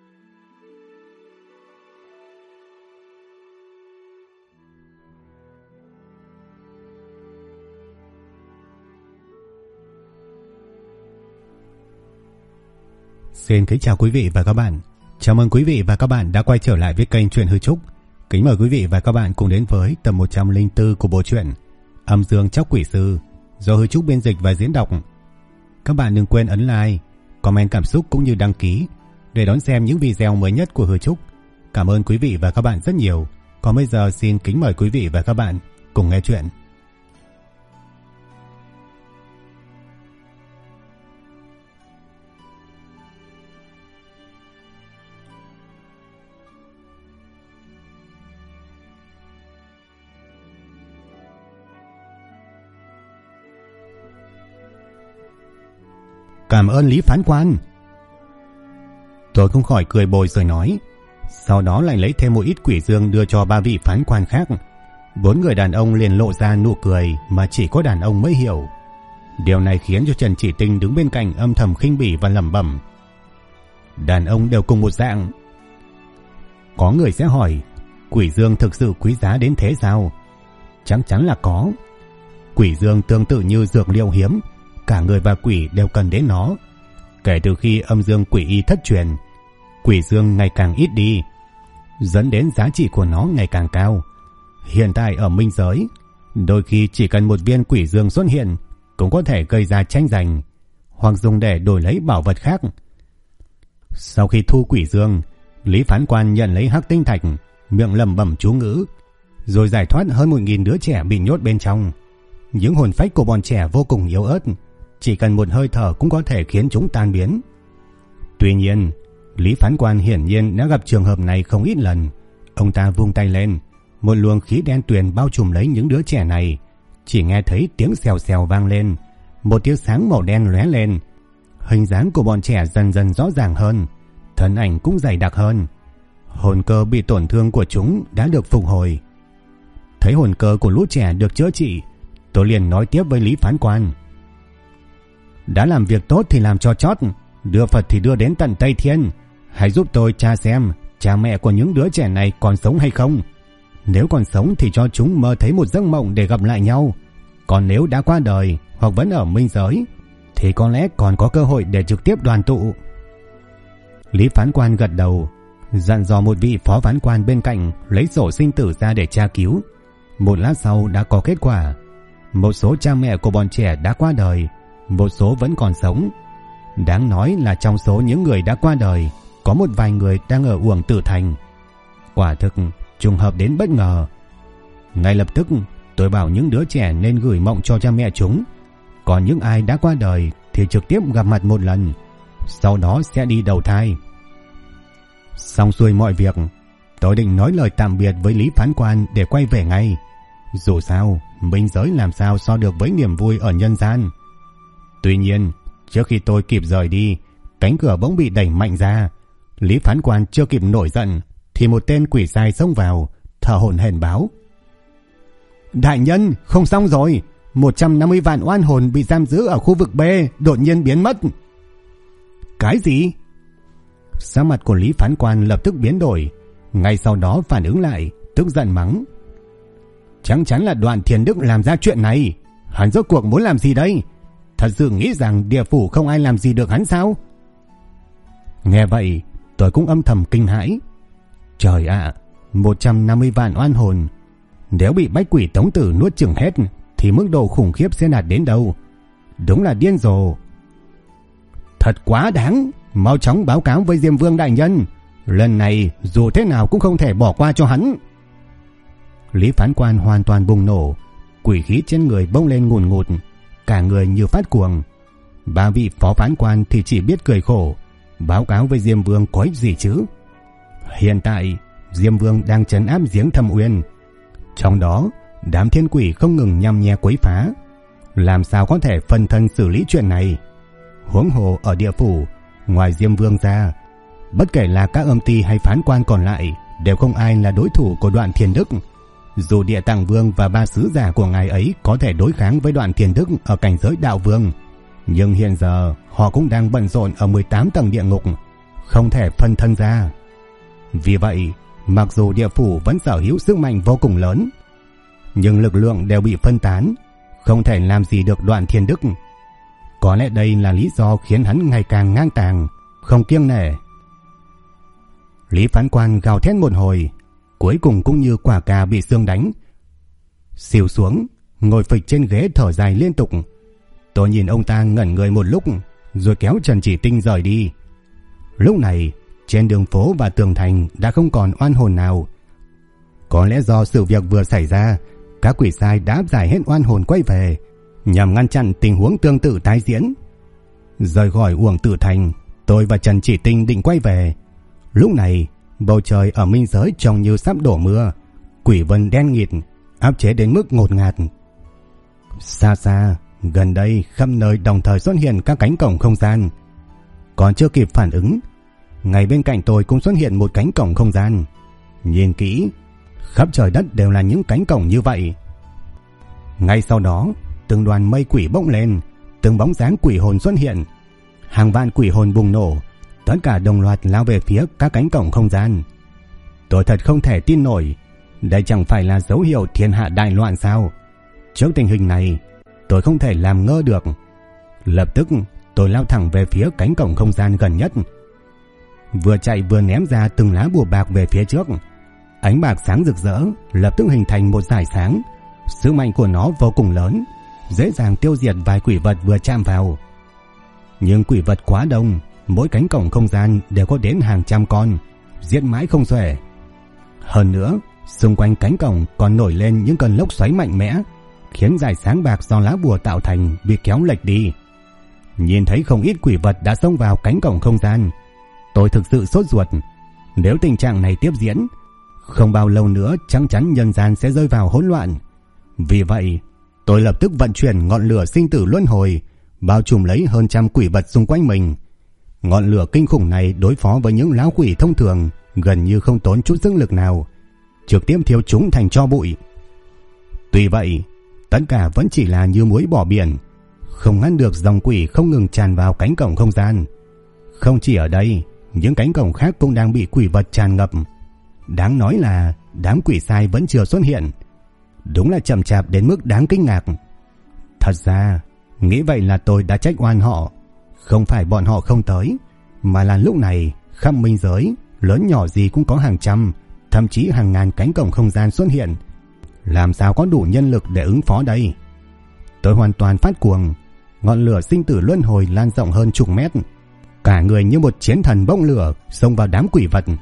Xin kính chào quý vị và các bạn. Chào mừng quý vị và các bạn đã quay trở lại với kênh Truyện Hư Trúc. Kính mời quý vị và các bạn cùng đến với tập 104 của bộ truyện Âm Dương Tróc Quỷ Sư do Hư Trúc biên dịch và diễn đọc. Các bạn đừng quên ấn like, comment cảm xúc cũng như đăng ký để đón xem những video mới nhất của Hư Trúc. Cảm ơn quý vị và các bạn rất nhiều. Còn bây giờ xin kính mời quý vị và các bạn cùng nghe chuyện. Cảm ơn Lý phán quan. Tôi không khỏi cười bồi rồi nói. Sau đó lại lấy thêm một ít quỷ dương đưa cho ba vị phán quan khác. 4 người đàn ông liền lộ ra nụ cười mà chỉ có đàn ông mới hiểu. Điều này khiến cho Trần Chỉ Tinh đứng bên cạnh âm thầm khinh bỉ và lẩm bẩm. Đàn ông đều cùng một dạng. Có người sẽ hỏi, quỷ dương thực sự quý giá đến thế sao? Chắc chắn là có. Quỷ dương tương tự như dược liệu hiếm, cả người và quỷ đều cần đến nó. Kể từ khi âm dương quỷ y thất truyền, quỷ dương ngày càng ít đi, dẫn đến giá trị của nó ngày càng cao. Hiện tại ở minh giới, đôi khi chỉ cần một viên quỷ dương xuất hiện cũng có thể gây ra tranh giành, hoặc dùng để đổi lấy bảo vật khác. Sau khi thu quỷ dương, Lý phán quan nhận lấy hắc tinh thạch, miệng lẩm bẩm chú ngữ, rồi giải thoát hơn 1000 đứa trẻ bị nhốt bên trong. Những hồn phách của bọn trẻ vô cùng yếu ớt, chỉ cần một hơi thở cũng có thể khiến chúng tan biến. Tuy nhiên, Lý phán quan hiển nhiên đã gặp trường hợp này không ít lần. Ông ta vung tay lên, một luồng khí đen tuyền bao trùm lấy những đứa trẻ này. Chỉ nghe thấy tiếng xèo xèo vang lên, một tia sáng màu đen lóe lên. Hình dáng của bọn trẻ dần dần rõ ràng hơn, thân ảnh cũng dày đặc hơn. Hồn cơ bị tổn thương của chúng đã được phục hồi. Thấy hồn cơ của lũ trẻ được chữa trị, tôi liền nói tiếp với Lý phán quan. Đã làm việc tốt thì làm cho chót, đưa Phật thì đưa đến tận Tây Thiên. Hãy giúp tôi tra xem cha mẹ của những đứa trẻ này còn sống hay không. Nếu còn sống thì cho chúng mơ thấy một giấc mộng để gặp lại nhau. Còn nếu đã qua đời hoặc vẫn ở minh giới thì có lẽ còn có cơ hội để trực tiếp đoàn tụ. Lý phán quan gật đầu, dặn dò một vị phó phán quan bên cạnh lấy sổ sinh tử ra để tra cứu. Một lát sau đã có kết quả. Một số cha mẹ của bọn trẻ đã qua đời, một số vẫn còn sống. Đáng nói là trong số những người đã qua đời, có một vài người đang ở Uổng Tử Thành. Quả thực trùng hợp đến bất ngờ. Ngay lập tức tôi bảo những đứa trẻ nên gửi mộng cho cha mẹ chúng. Còn những ai đã qua đời thì trực tiếp gặp mặt một lần, sau đó sẽ đi đầu thai. Xong xuôi mọi việc, tôi định nói lời tạm biệt với Lý phán quan để quay về ngay. Dù sao, minh giới làm sao so được với niềm vui ở nhân gian. Tuy nhiên, trước khi tôi kịp rời đi, cánh cửa bỗng bị đẩy mạnh ra. Lý phán quan chưa kịp nổi giận thì một tên quỷ sai xông vào, thở hổn hển báo. Đại nhân, không xong rồi, 150 vạn oan hồn bị giam giữ ở khu vực B đột nhiên biến mất. Cái gì? Sắc mặt của Lý phán quan lập tức biến đổi, ngay sau đó phản ứng lại, tức giận mắng. Chắc chắn là Đoạn Thiền Đức làm ra chuyện này. Hắn rốt cuộc muốn làm gì đây? Thật sự nghĩ rằng địa phủ không ai làm gì được hắn sao? Nghe vậy, tôi cũng âm thầm kinh hãi. Trời ạ, 150 vạn oan hồn. Nếu bị bách quỷ tống tử nuốt chửng hết thì mức độ khủng khiếp sẽ đạt đến đâu? Đúng là điên rồ. Thật quá đáng. Mau chóng báo cáo với Diêm Vương đại nhân. Lần này dù thế nào cũng không thể bỏ qua cho hắn. Lý phán quan hoàn toàn bùng nổ, quỷ khí trên người bốc lên ngùn ngụt, cả người như phát cuồng. Ba vị phó phán quan thì chỉ biết cười khổ, báo cáo với Diêm Vương có ích gì chứ. Hiện tại Diêm Vương đang trấn áp giếng Thâm Uyên, trong đó đám thiên quỷ không ngừng nhăm nhe quấy phá, làm sao có thể phân thân xử lý chuyện này. Huống hồ ở địa phủ, ngoài Diêm Vương ra, bất kể là các âm ty hay phán quan còn lại đều không ai là đối thủ của Đoạn Thiền Đức. Dù Địa Tạng Vương và 3 sứ giả của ngài ấy có thể đối kháng với Đoạn Thiền Đức ở cảnh giới đạo vương, nhưng hiện giờ họ cũng đang bận rộn ở 18 tầng địa ngục, không thể phân thân ra. Vì vậy, mặc dù địa phủ vẫn sở hữu sức mạnh vô cùng lớn, nhưng lực lượng đều bị phân tán, không thể làm gì được Đoạn Thiên Đức. Có lẽ đây là lý do khiến hắn ngày càng ngang tàng, không kiêng nể. Lý Phán Quan gào thét một hồi, cuối cùng cũng như quả cà bị xương đánh, xỉu xuống, ngồi phịch trên ghế thở dài liên tục. Tôi nhìn ông ta ngẩn người một lúc, rồi kéo Trần Chỉ Tinh rời đi. Lúc này, trên đường phố và tường thành đã không còn oan hồn nào. Có lẽ do sự việc vừa xảy ra, các quỷ sai đã áp giải hết oan hồn quay về, nhằm ngăn chặn tình huống tương tự tái diễn. Rời khỏi Uổng Tử Thành, tôi và Trần Chỉ Tinh định quay về. Lúc này, bầu trời ở minh giới trông như sắp đổ mưa, quỷ vân đen nghịt, áp chế đến mức ngột ngạt. Xa xa, gần đây khắp nơi đồng thời xuất hiện các cánh cổng không gian. Còn chưa kịp phản ứng, ngay bên cạnh tôi cũng xuất hiện một cánh cổng không gian. Nhìn kỹ, khắp trời đất đều là những cánh cổng như vậy. Ngay sau đó, từng đoàn mây quỷ bốc lên, từng bóng dáng quỷ hồn xuất hiện. Hàng vạn quỷ hồn bùng nổ, tất cả đồng loạt lao về phía các cánh cổng không gian. Tôi thật không thể tin nổi, đây chẳng phải là dấu hiệu thiên hạ đại loạn sao? Trước tình hình này, tôi không thể làm ngơ được. Lập tức, tôi lao thẳng về phía cánh cổng không gian gần nhất. Vừa chạy vừa ném ra từng lá bùa bạc về phía trước. Ánh bạc sáng rực rỡ, lập tức hình thành một dải sáng. Sức mạnh của nó vô cùng lớn, dễ dàng tiêu diệt vài quỷ vật vừa chạm vào. Nhưng quỷ vật quá đông, mỗi cánh cổng không gian đều có đến hàng trăm con, giết mãi không xuể. Hơn nữa, xung quanh cánh cổng còn nổi lên những cơn lốc xoáy mạnh mẽ, khiến dải sáng bạc do lá bùa tạo thành bị kéo lệch đi. Nhìn thấy không ít quỷ vật đã xông vào cánh cổng không gian, tôi thực sự sốt ruột. Nếu tình trạng này tiếp diễn, không bao lâu nữa chắc chắn nhân gian sẽ rơi vào hỗn loạn. Vì vậy, tôi lập tức vận chuyển ngọn lửa sinh tử luân hồi, bao trùm lấy hơn trăm quỷ vật xung quanh mình. Ngọn lửa kinh khủng này đối phó với những lão quỷ thông thường gần như không tốn chút sức lực nào, trực tiếp thiêu chúng thành tro bụi. Tuy vậy, tất cả vẫn chỉ là như muối bỏ biển, không ngăn được dòng quỷ không ngừng tràn vào cánh cổng không gian. Không chỉ ở đây, những cánh cổng khác cũng đang bị quỷ vật tràn ngập. Đáng nói là đám quỷ sai vẫn chưa xuất hiện. Đúng là chậm chạp đến mức đáng kinh ngạc. Thật ra, nghĩ vậy là tôi đã trách oan họ. Không phải bọn họ không tới, mà là lúc này khắp minh giới, lớn nhỏ gì cũng có hàng trăm, thậm chí hàng ngàn cánh cổng không gian xuất hiện. Làm sao có đủ nhân lực để ứng phó đây? Tôi hoàn toàn phát cuồng. Ngọn lửa sinh tử luân hồi lan rộng hơn chục mét, cả người như một chiến thần bốc lửa xông vào đám quỷ vật.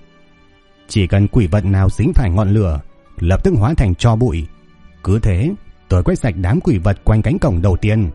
Chỉ cần quỷ vật nào dính phải ngọn lửa, lập tức hóa thành tro bụi. Cứ thế, tôi quét sạch đám quỷ vật quanh cánh cổng đầu tiên.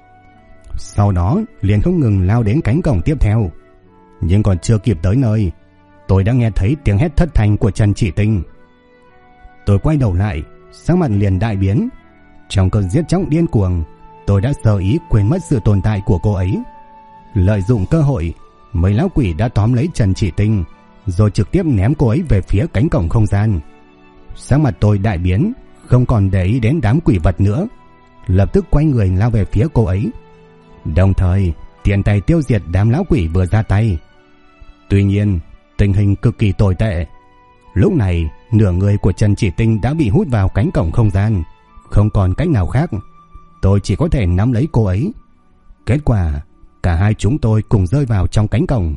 Sau đó liền không ngừng lao đến cánh cổng tiếp theo. Nhưng còn chưa kịp tới nơi, tôi đã nghe thấy tiếng hét thất thanh của Trần Chỉ Tinh. Tôi quay đầu lại, sắc mặt liền đại biến. Trong cơn giết chóc điên cuồng, tôi đã sơ ý quên mất sự tồn tại của cô ấy. Lợi dụng cơ hội, mấy lão quỷ đã tóm lấy Trần Chỉ Tinh, rồi trực tiếp ném cô ấy về phía cánh cổng không gian. Sắc mặt tôi đại biến, không còn để ý đến đám quỷ vật nữa, lập tức quay người lao về phía cô ấy, đồng thời tiện tay tiêu diệt đám lão quỷ vừa ra tay. Tuy nhiên, tình hình cực kỳ tồi tệ. Lúc này, nửa người của Trần Chỉ Tinh đã bị hút vào cánh cổng không gian, không còn cách nào khác. Tôi chỉ có thể nắm lấy cô ấy. Kết quả, cả hai chúng tôi cùng rơi vào trong cánh cổng.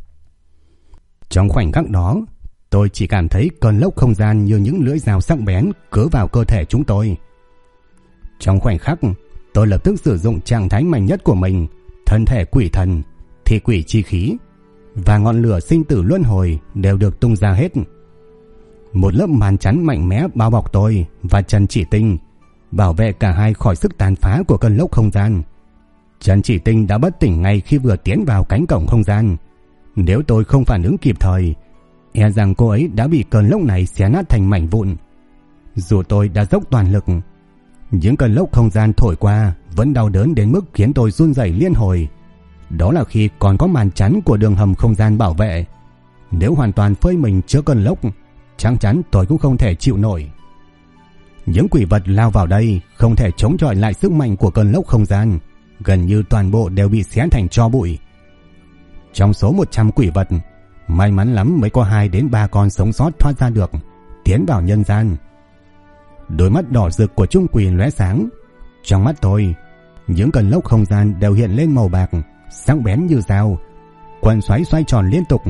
Trong khoảnh khắc đó, tôi chỉ cảm thấy cơn lốc không gian như những lưỡi dao sắc bén cứa vào cơ thể chúng tôi. Trong khoảnh khắc, tôi lập tức sử dụng trạng thái mạnh nhất của mình, thân thể quỷ thần, thi quỷ chi khí, và ngọn lửa sinh tử luân hồi đều được tung ra hết. Một lớp màn chắn mạnh mẽ bao bọc tôi và Trần Chỉ Tinh, bảo vệ cả hai khỏi sức tàn phá của cơn lốc không gian. Trần Chỉ Tinh đã bất tỉnh ngay khi vừa tiến vào cánh cổng không gian. Nếu tôi không phản ứng kịp thời, e rằng cô ấy đã bị cơn lốc này xé nát thành mảnh vụn. Dù tôi đã dốc toàn lực, những cơn lốc không gian thổi qua vẫn đau đớn đến mức khiến tôi run rẩy liên hồi. Đó là khi còn có màn chắn của đường hầm không gian bảo vệ. Nếu hoàn toàn phơi mình trước cơn lốc, chắc chắn tôi cũng không thể chịu nổi. Những quỷ vật lao vào đây không thể chống chọi lại sức mạnh của cơn lốc không gian, gần như toàn bộ đều bị xé thành tro bụi. Trong số 100 quỷ vật, may mắn lắm mới có 2 đến 3 con sống sót thoát ra được, tiến vào nhân gian. Đôi mắt đỏ rực của Trung Quỷ lóe sáng. Trong mắt tôi, những cơn lốc không gian đều hiện lên màu bạc, sắc bén như dao, quần xoáy xoay tròn liên tục.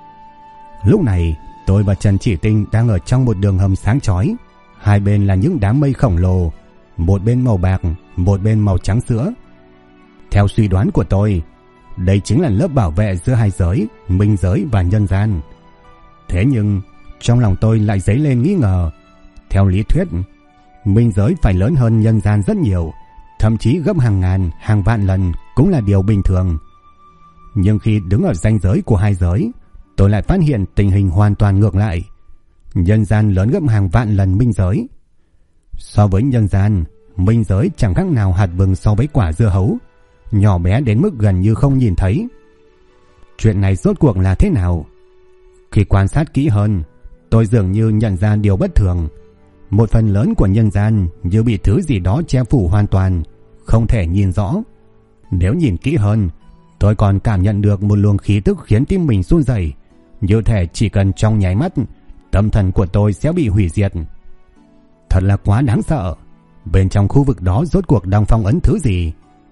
Lúc này, tôi và Trần Chỉ Tinh đang ở trong một đường hầm sáng chói. Hai bên là những đám mây khổng lồ, một bên màu bạc, một bên màu trắng sữa. Theo suy đoán của tôi, đây chính là lớp bảo vệ giữa hai giới, minh giới và nhân gian. Thế nhưng, trong lòng tôi lại dấy lên nghi ngờ. Theo lý thuyết, minh giới phải lớn hơn nhân gian rất nhiều, thậm chí gấp hàng ngàn, hàng vạn lần cũng là điều bình thường. Nhưng khi đứng ở ranh giới của hai giới, tôi lại phát hiện tình hình hoàn toàn ngược lại. Nhân gian lớn gấp hàng vạn lần minh giới. So với nhân gian, minh giới chẳng khác nào hạt vừng so với quả dưa hấu, nhỏ bé đến mức gần như không nhìn thấy. Chuyện này rốt cuộc là thế nào? Khi quan sát kỹ hơn, tôi dường như nhận ra điều bất thường. Một phần lớn của nhân gian như bị thứ gì đó che phủ hoàn toàn, không thể nhìn rõ. Nếu nhìn kỹ hơn, tôi còn cảm nhận được một luồng khí tức khiến tim mình run rẩy, như thể chỉ cần trong nháy mắt, tâm thần của tôi sẽ bị hủy diệt. Thật là quá đáng sợ. Bên trong khu vực đó rốt cuộc đang phong ấn thứ gì?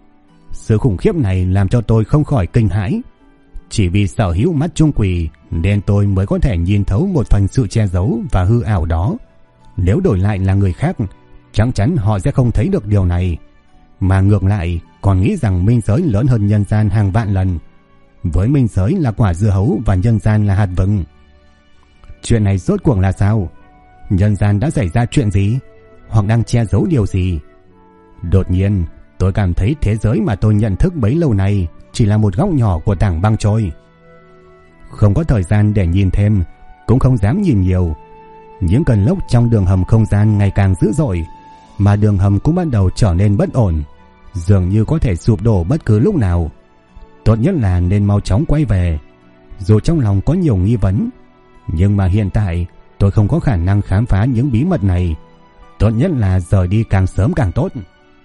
Sự khủng khiếp này làm cho tôi không khỏi kinh hãi. Chỉ vì sở hữu mắt Trung Quỷ nên tôi mới có thể nhìn thấu một phần sự che giấu và hư ảo đó. Nếu đổi lại là người khác, chắc chắn họ sẽ không thấy được điều này, mà ngược lại còn nghĩ rằng minh giới lớn hơn nhân gian hàng vạn lần. Với minh giới là quả dưa hấu và nhân gian là hạt vừng. Chuyện này rốt cuộc là sao? Nhân gian đã xảy ra chuyện gì? Hoặc đang che giấu điều gì? Đột nhiên tôi cảm thấy thế giới mà tôi nhận thức bấy lâu nay chỉ là một góc nhỏ của tảng băng trôi. Không có thời gian để nhìn thêm, cũng không dám nhìn nhiều. Những cơn lốc trong đường hầm không gian ngày càng dữ dội, mà đường hầm cũng bắt đầu trở nên bất ổn, dường như có thể sụp đổ bất cứ lúc nào. Tốt nhất là nên mau chóng quay về. Dù trong lòng có nhiều nghi vấn, nhưng mà hiện tại tôi không có khả năng khám phá những bí mật này. Tốt nhất là rời đi càng sớm càng tốt.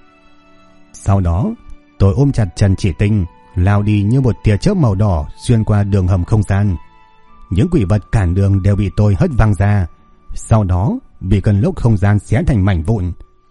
Sau đó tôi ôm chặt Trần Chỉ Tinh, lao đi như một tia chớp màu đỏ xuyên qua đường hầm không gian. Những quỷ vật cản đường đều bị tôi hất văng ra, sau đó bị cơn lốc không gian xé thành mảnh vụn.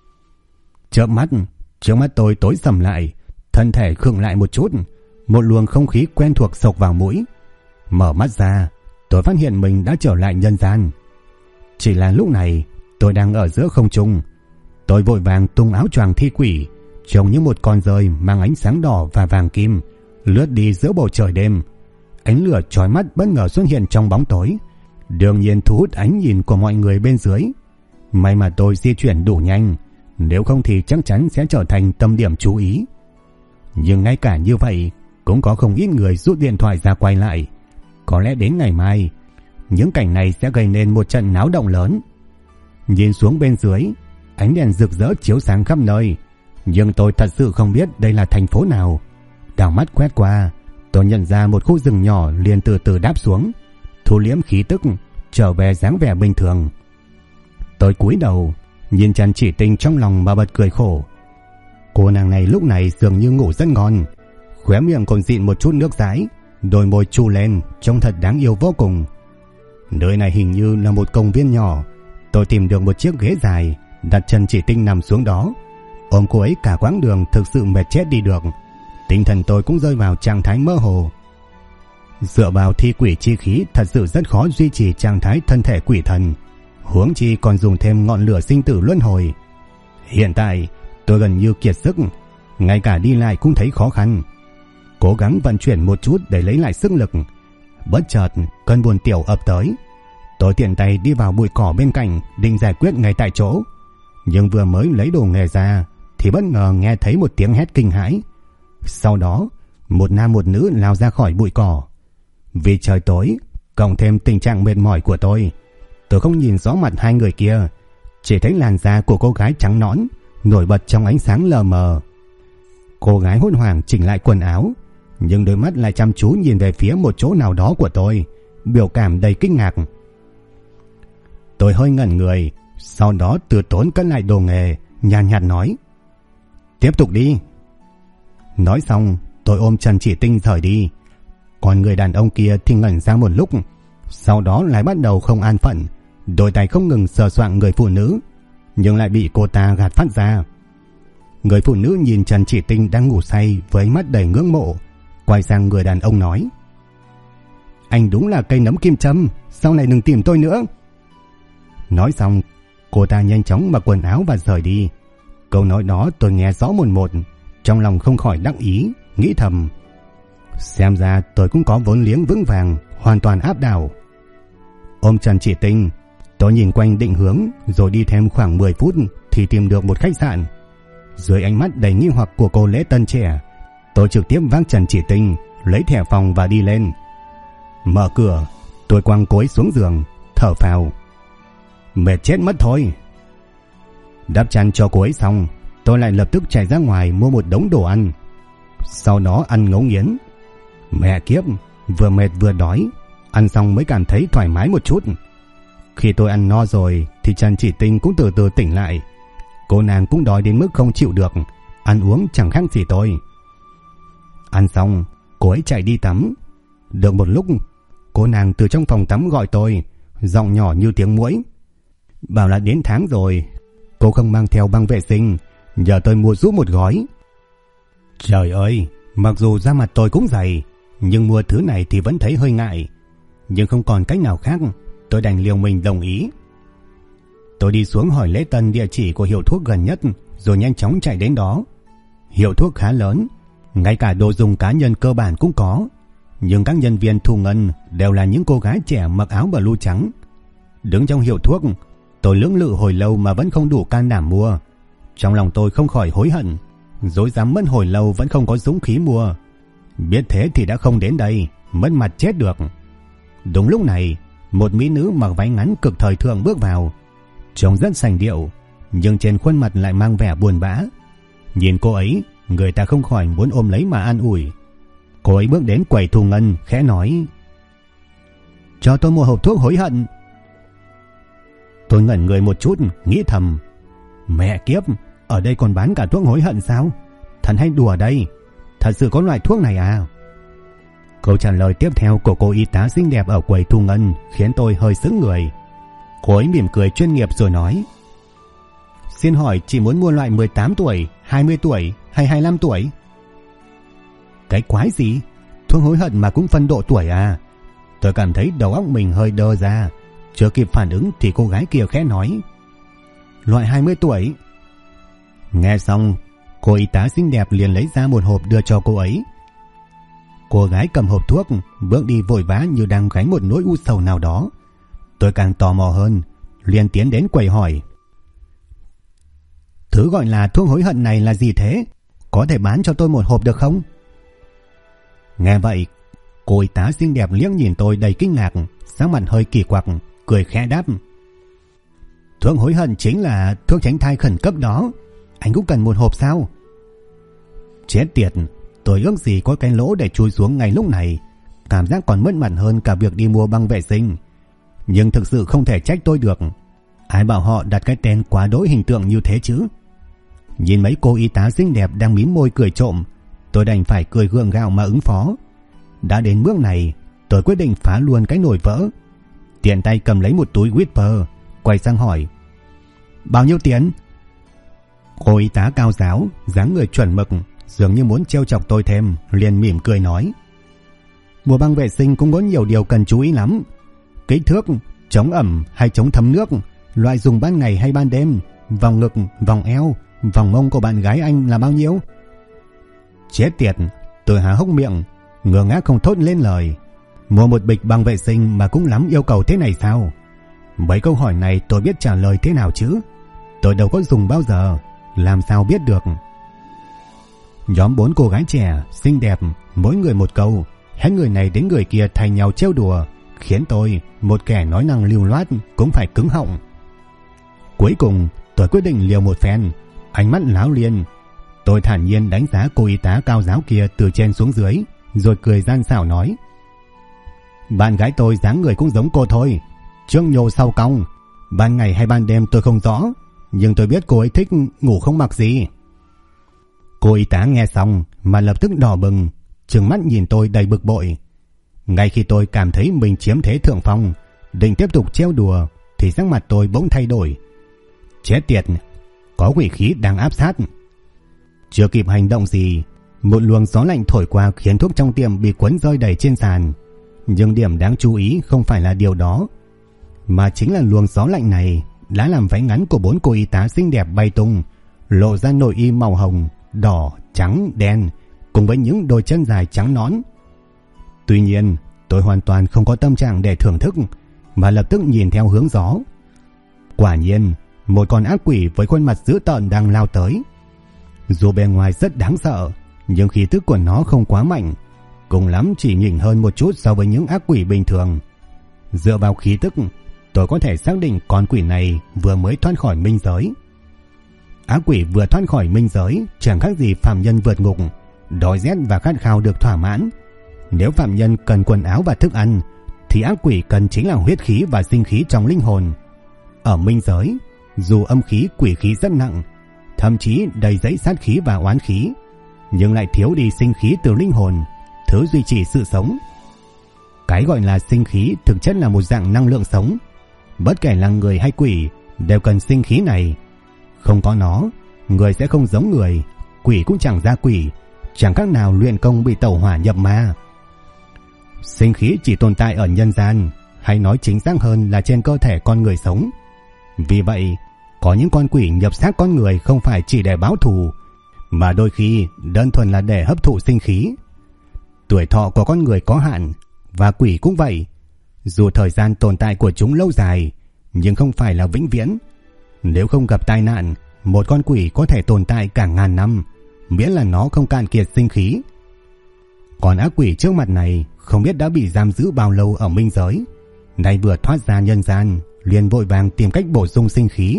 Chớp mắt, trước mắt tôi tối sầm lại, thân thể khựng lại một chút, một luồng không khí quen thuộc xộc vào mũi. Mở mắt ra, tôi phát hiện mình đã trở lại nhân gian. Chỉ là lúc này tôi đang ở giữa không trung. Tôi vội vàng tung áo choàng thi quỷ, trông như một con dơi mang ánh sáng đỏ và vàng kim, lướt đi giữa bầu trời đêm. Ánh lửa chói mắt bất ngờ xuất hiện trong bóng tối, đương nhiên thu hút ánh nhìn của mọi người bên dưới. May mà tôi di chuyển đủ nhanh, nếu không thì chắc chắn sẽ trở thành tâm điểm chú ý. Nhưng ngay cả như vậy, cũng có không ít người rút điện thoại ra quay lại. Có lẽ đến ngày mai, những cảnh này sẽ gây nên một trận náo động lớn. Nhìn xuống bên dưới, ánh đèn rực rỡ chiếu sáng khắp nơi, nhưng tôi thật sự không biết đây là thành phố nào. Đảo mắt quét qua, tôi nhận ra một khu rừng nhỏ liền từ từ đáp xuống, thu liễm khí tức, trở về dáng vẻ bình thường. Tôi cúi đầu, nhìn Trần Chỉ Tinh trong lòng mà bật cười khổ. Cô nàng này lúc này dường như ngủ rất ngon, khóe miệng còn dịn một chút nước dãi, đôi môi chu lên, trông thật đáng yêu vô cùng. Nơi này hình như là một công viên nhỏ. Tôi tìm được một chiếc ghế dài, đặt Trần Chỉ Tinh nằm xuống đó, ôm cô ấy cả quãng đường thực sự mệt chết đi được. Tinh thần tôi cũng rơi vào trạng thái mơ hồ. Dựa vào thi quỷ chi khí thật sự rất khó duy trì trạng thái thân thể quỷ thần, huống chi còn dùng thêm ngọn lửa sinh tử luân hồi. Hiện tại tôi gần như kiệt sức, ngay cả đi lại cũng thấy khó khăn. Cố gắng vận chuyển một chút để lấy lại sức lực, bất chợt cơn buồn tiểu ập tới. Tôi tiện tay đi vào bụi cỏ bên cạnh định giải quyết ngay tại chỗ, nhưng vừa mới lấy đồ nghề ra thì bất ngờ nghe thấy một tiếng hét kinh hãi. Sau đó một nam một nữ lao ra khỏi bụi cỏ. Vì trời tối cộng thêm tình trạng mệt mỏi của tôi không nhìn rõ mặt hai người kia, chỉ thấy làn da của cô gái trắng nõn nổi bật trong ánh sáng lờ mờ. Cô gái hốt hoảng chỉnh lại quần áo, nhưng đôi mắt lại chăm chú nhìn về phía một chỗ nào đó của tôi, biểu cảm đầy kinh ngạc. Tôi hơi ngẩn người, sau đó từ tốn cất lại đồ nghề, nhàn nhạt nói: "Tiếp tục đi." Nói xong, tôi ôm Trần Chỉ Tinh rời đi. Còn người đàn ông kia thì ngẩn ra một lúc, sau đó lại bắt đầu không an phận, đôi tay không ngừng sờ soạng người phụ nữ, nhưng lại bị cô ta gạt phát ra. Người phụ nữ nhìn Trần Chỉ Tinh đang ngủ say với ánh mắt đầy ngưỡng mộ, quay sang người đàn ông nói: Anh đúng là cây nấm kim châm, sau này đừng tìm tôi nữa. Nói xong, cô ta nhanh chóng mặc quần áo và rời đi. Câu nói đó tôi nghe rõ một một, trong lòng không khỏi đắc ý, nghĩ thầm: xem ra tôi cũng có vốn liếng vững vàng, hoàn toàn áp đảo. Ôm Trần Chỉ Tinh, tôi nhìn quanh định hướng, rồi đi thêm khoảng 10 phút thì tìm được một khách sạn. Dưới ánh mắt đầy nghi hoặc của cô lễ tân trẻ, tôi trực tiếp vác Trần Chỉ Tinh, lấy thẻ phòng và đi lên. Mở cửa, tôi quăng cô ấy xuống giường, thở phào: mệt chết mất thôi. Đắp chăn cho cô ấy xong, tôi lại lập tức chạy ra ngoài mua một đống đồ ăn. Sau đó ăn ngấu nghiến. Mẹ kiếp, vừa mệt vừa đói, ăn xong mới cảm thấy thoải mái một chút. Khi tôi ăn no rồi thì Trần Chỉ Tinh cũng từ từ tỉnh lại. Cô nàng cũng đói đến mức không chịu được, ăn uống chẳng khác gì tôi. Ăn xong, cô ấy chạy đi tắm. Được một lúc, cô nàng từ trong phòng tắm gọi tôi, giọng nhỏ như tiếng muỗi, bảo là đến tháng rồi, cô không mang theo băng vệ sinh, nhờ tôi mua giúp một gói. Trời ơi, mặc dù da mặt tôi cũng dày, nhưng mua thứ này thì vẫn thấy hơi ngại. Nhưng không còn cách nào khác, tôi đành liều mình đồng ý. Tôi đi xuống hỏi lễ tân địa chỉ của hiệu thuốc gần nhất, rồi nhanh chóng chạy đến đó. Hiệu thuốc khá lớn, ngay cả đồ dùng cá nhân cơ bản cũng có, nhưng các nhân viên thu ngân đều là những cô gái trẻ mặc áo blue trắng. Đứng trong hiệu thuốc, tôi lưỡng lự hồi lâu mà vẫn không đủ can đảm mua. Trong lòng tôi không khỏi hối hận, dối dám mất hồi lâu vẫn không có dũng khí mua. Biết thế thì đã không đến đây, mất mặt chết được. Đúng lúc này, một mỹ nữ mặc váy ngắn cực thời thượng bước vào, trông rất sành điệu, nhưng trên khuôn mặt lại mang vẻ buồn bã. Nhìn cô ấy, người ta không khỏi muốn ôm lấy mà an ủi. Cô ấy bước đến quầy thu ngân, khẽ nói: cho tôi một hộp thuốc hối hận. Tôi ngẩn người một chút, nghĩ thầm: mẹ kiếp, ở đây còn bán cả thuốc hối hận sao? Thần hay đùa đây? Thật sự có loại thuốc này à? Câu trả lời tiếp theo của cô y tá xinh đẹp ở quầy thu ngân khiến tôi hơi sững người. Cô ấy mỉm cười chuyên nghiệp rồi nói: xin hỏi chị muốn mua loại 18 tuổi, 20 tuổi hay 25 tuổi? Cái quái gì? Thuốc hối hận mà cũng phân độ tuổi à? Tôi cảm thấy đầu óc mình hơi đơ ra. Chưa kịp phản ứng thì cô gái kia khẽ nói: loại 20 tuổi. Nghe xong, cô y tá xinh đẹp liền lấy ra một hộp đưa cho cô ấy. Cô gái cầm hộp thuốc, bước đi vội vã như đang gánh một nỗi u sầu nào đó. Tôi càng tò mò hơn, liền tiến đến quầy hỏi: thứ gọi là thuốc hối hận này là gì thế? Có thể bán cho tôi một hộp được không? Nghe vậy, cô y tá xinh đẹp liếc nhìn tôi đầy kinh ngạc, sắc mặt hơi kỳ quặc, cười khẽ đáp: thuốc hối hận chính là thuốc tránh thai khẩn cấp đó. Anh cũng cần một hộp sao? Chết tiệt, tôi ước gì có cái lỗ để chui xuống ngay lúc này. Cảm giác còn mất mặt hơn cả việc đi mua băng vệ sinh. Nhưng thực sự không thể trách tôi được. Ai bảo họ đặt cái tên quá đỗi hình tượng như thế chứ? Nhìn mấy cô y tá xinh đẹp đang mím môi cười trộm, tôi đành phải cười gượng gạo mà ứng phó. Đã đến bước này, tôi quyết định phá luôn cái nồi vỡ. Tiện tay cầm lấy một túi Whisper, quay sang hỏi: bao nhiêu tiền? Cô y tá cao giáo, dáng người chuẩn mực, dường như muốn trêu chọc tôi thêm, liền mỉm cười nói: mua băng vệ sinh cũng có nhiều điều cần chú ý lắm. Kích thước, chống ẩm hay chống thấm nước, loại dùng ban ngày hay ban đêm, vòng ngực, vòng eo, vòng mông của bạn gái anh là bao nhiêu? Chết tiệt, tôi há hốc miệng, ngơ ngác không thốt lên lời. Mua một bịch băng vệ sinh mà cũng lắm yêu cầu thế này sao? Mấy câu hỏi này tôi biết trả lời thế nào chứ? Tôi đâu có dùng bao giờ, làm sao biết được? Nhóm 4 cô gái trẻ, xinh đẹp, mỗi người một câu, hết người này đến người kia thay nhau trêu đùa, khiến tôi, một kẻ nói năng lưu loát, cũng phải cứng họng. Cuối cùng, tôi quyết định liều một phen, ánh mắt láo liên. Tôi thản nhiên đánh giá cô y tá cao giáo kia từ trên xuống dưới, rồi cười gian xảo nói: bạn gái tôi dáng người cũng giống cô thôi, trước nhô sau cong, ban ngày hay ban đêm tôi không rõ, nhưng tôi biết cô ấy thích ngủ không mặc gì. Cô y tá nghe xong mà lập tức đỏ bừng, trừng mắt nhìn tôi đầy bực bội. Ngay khi tôi cảm thấy mình chiếm thế thượng phong, định tiếp tục trêu đùa, thì sắc mặt tôi bỗng thay đổi. Chết tiệt, có quỷ khí đang áp sát. Chưa kịp hành động gì, một luồng gió lạnh thổi qua khiến thuốc trong tiệm bị cuốn rơi đầy trên sàn. Nhưng điểm đáng chú ý không phải là điều đó, mà chính là luồng gió lạnh này đã làm váy ngắn của 4 cô y tá xinh đẹp bay tung, lộ ra nội y màu hồng, đỏ, trắng, đen, cùng với những đôi chân dài trắng nõn. Tuy nhiên, tôi hoàn toàn không có tâm trạng để thưởng thức, mà lập tức nhìn theo hướng gió. Quả nhiên, một con ác quỷ với khuôn mặt dữ tợn đang lao tới. Dù bề ngoài rất đáng sợ, nhưng khí tức của nó không quá mạnh, cùng lắm chỉ nhỉnh hơn một chút so với những ác quỷ bình thường. Dựa vào khí tức, tôi có thể xác định con quỷ này vừa mới thoát khỏi minh giới. Ác quỷ vừa thoát khỏi minh giới chẳng khác gì phạm nhân vượt ngục, đói rét và khát khao được thỏa mãn. Nếu phạm nhân cần quần áo và thức ăn, thì ác quỷ cần chính là huyết khí và sinh khí trong linh hồn. Ở minh giới, dù âm khí quỷ khí rất nặng, thậm chí đầy dẫy sát khí và oán khí, nhưng lại thiếu đi sinh khí từ linh hồn, thứ duy trì sự sống. Cái gọi là sinh khí thực chất là một dạng năng lượng sống. Bất kể là người hay quỷ đều cần sinh khí này. Không có nó, người sẽ không giống người, quỷ cũng chẳng ra quỷ, chẳng khác nào luyện công bị tẩu hỏa nhập ma. Sinh khí chỉ tồn tại ở nhân gian, hay nói chính xác hơn là trên cơ thể con người sống. Vì vậy, có những con quỷ nhập xác con người không phải chỉ để báo thù, mà đôi khi đơn thuần là để hấp thụ sinh khí. Tuổi thọ của con người có hạn, và quỷ cũng vậy. Dù thời gian tồn tại của chúng lâu dài, nhưng không phải là vĩnh viễn. Nếu không gặp tai nạn, một con quỷ có thể tồn tại cả ngàn năm, miễn là nó không cạn kiệt sinh khí. Còn ác quỷ trước mặt này không biết đã bị giam giữ bao lâu ở minh giới, nay vừa thoát ra nhân gian, liền vội vàng tìm cách bổ sung sinh khí.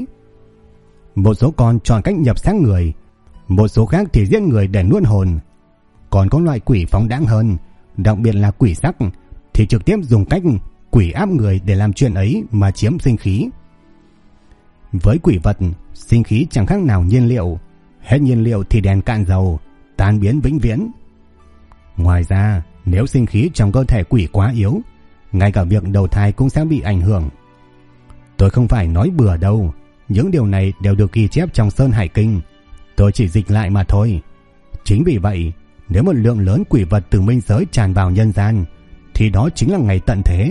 Một số con chọn cách nhập xác người, một số khác thì giết người để nuốt hồn. Còn có loại quỷ phóng đãng hơn, đặc biệt là quỷ sắc, thì trực tiếp dùng cách quỷ áp người để làm chuyện ấy mà chiếm sinh khí. Với quỷ vật, sinh khí chẳng khác nào nhiên liệu, hết nhiên liệu thì đèn cạn dầu, tan biến vĩnh viễn. Ngoài ra, nếu sinh khí trong cơ thể quỷ quá yếu, ngay cả việc đầu thai cũng sẽ bị ảnh hưởng. Tôi không phải nói bừa đâu, những điều này đều được ghi chép trong Sơn Hải Kinh, tôi chỉ dịch lại mà thôi. Chính vì vậy, nếu một lượng lớn quỷ vật từ minh giới tràn vào nhân gian, thì đó chính là ngày tận thế.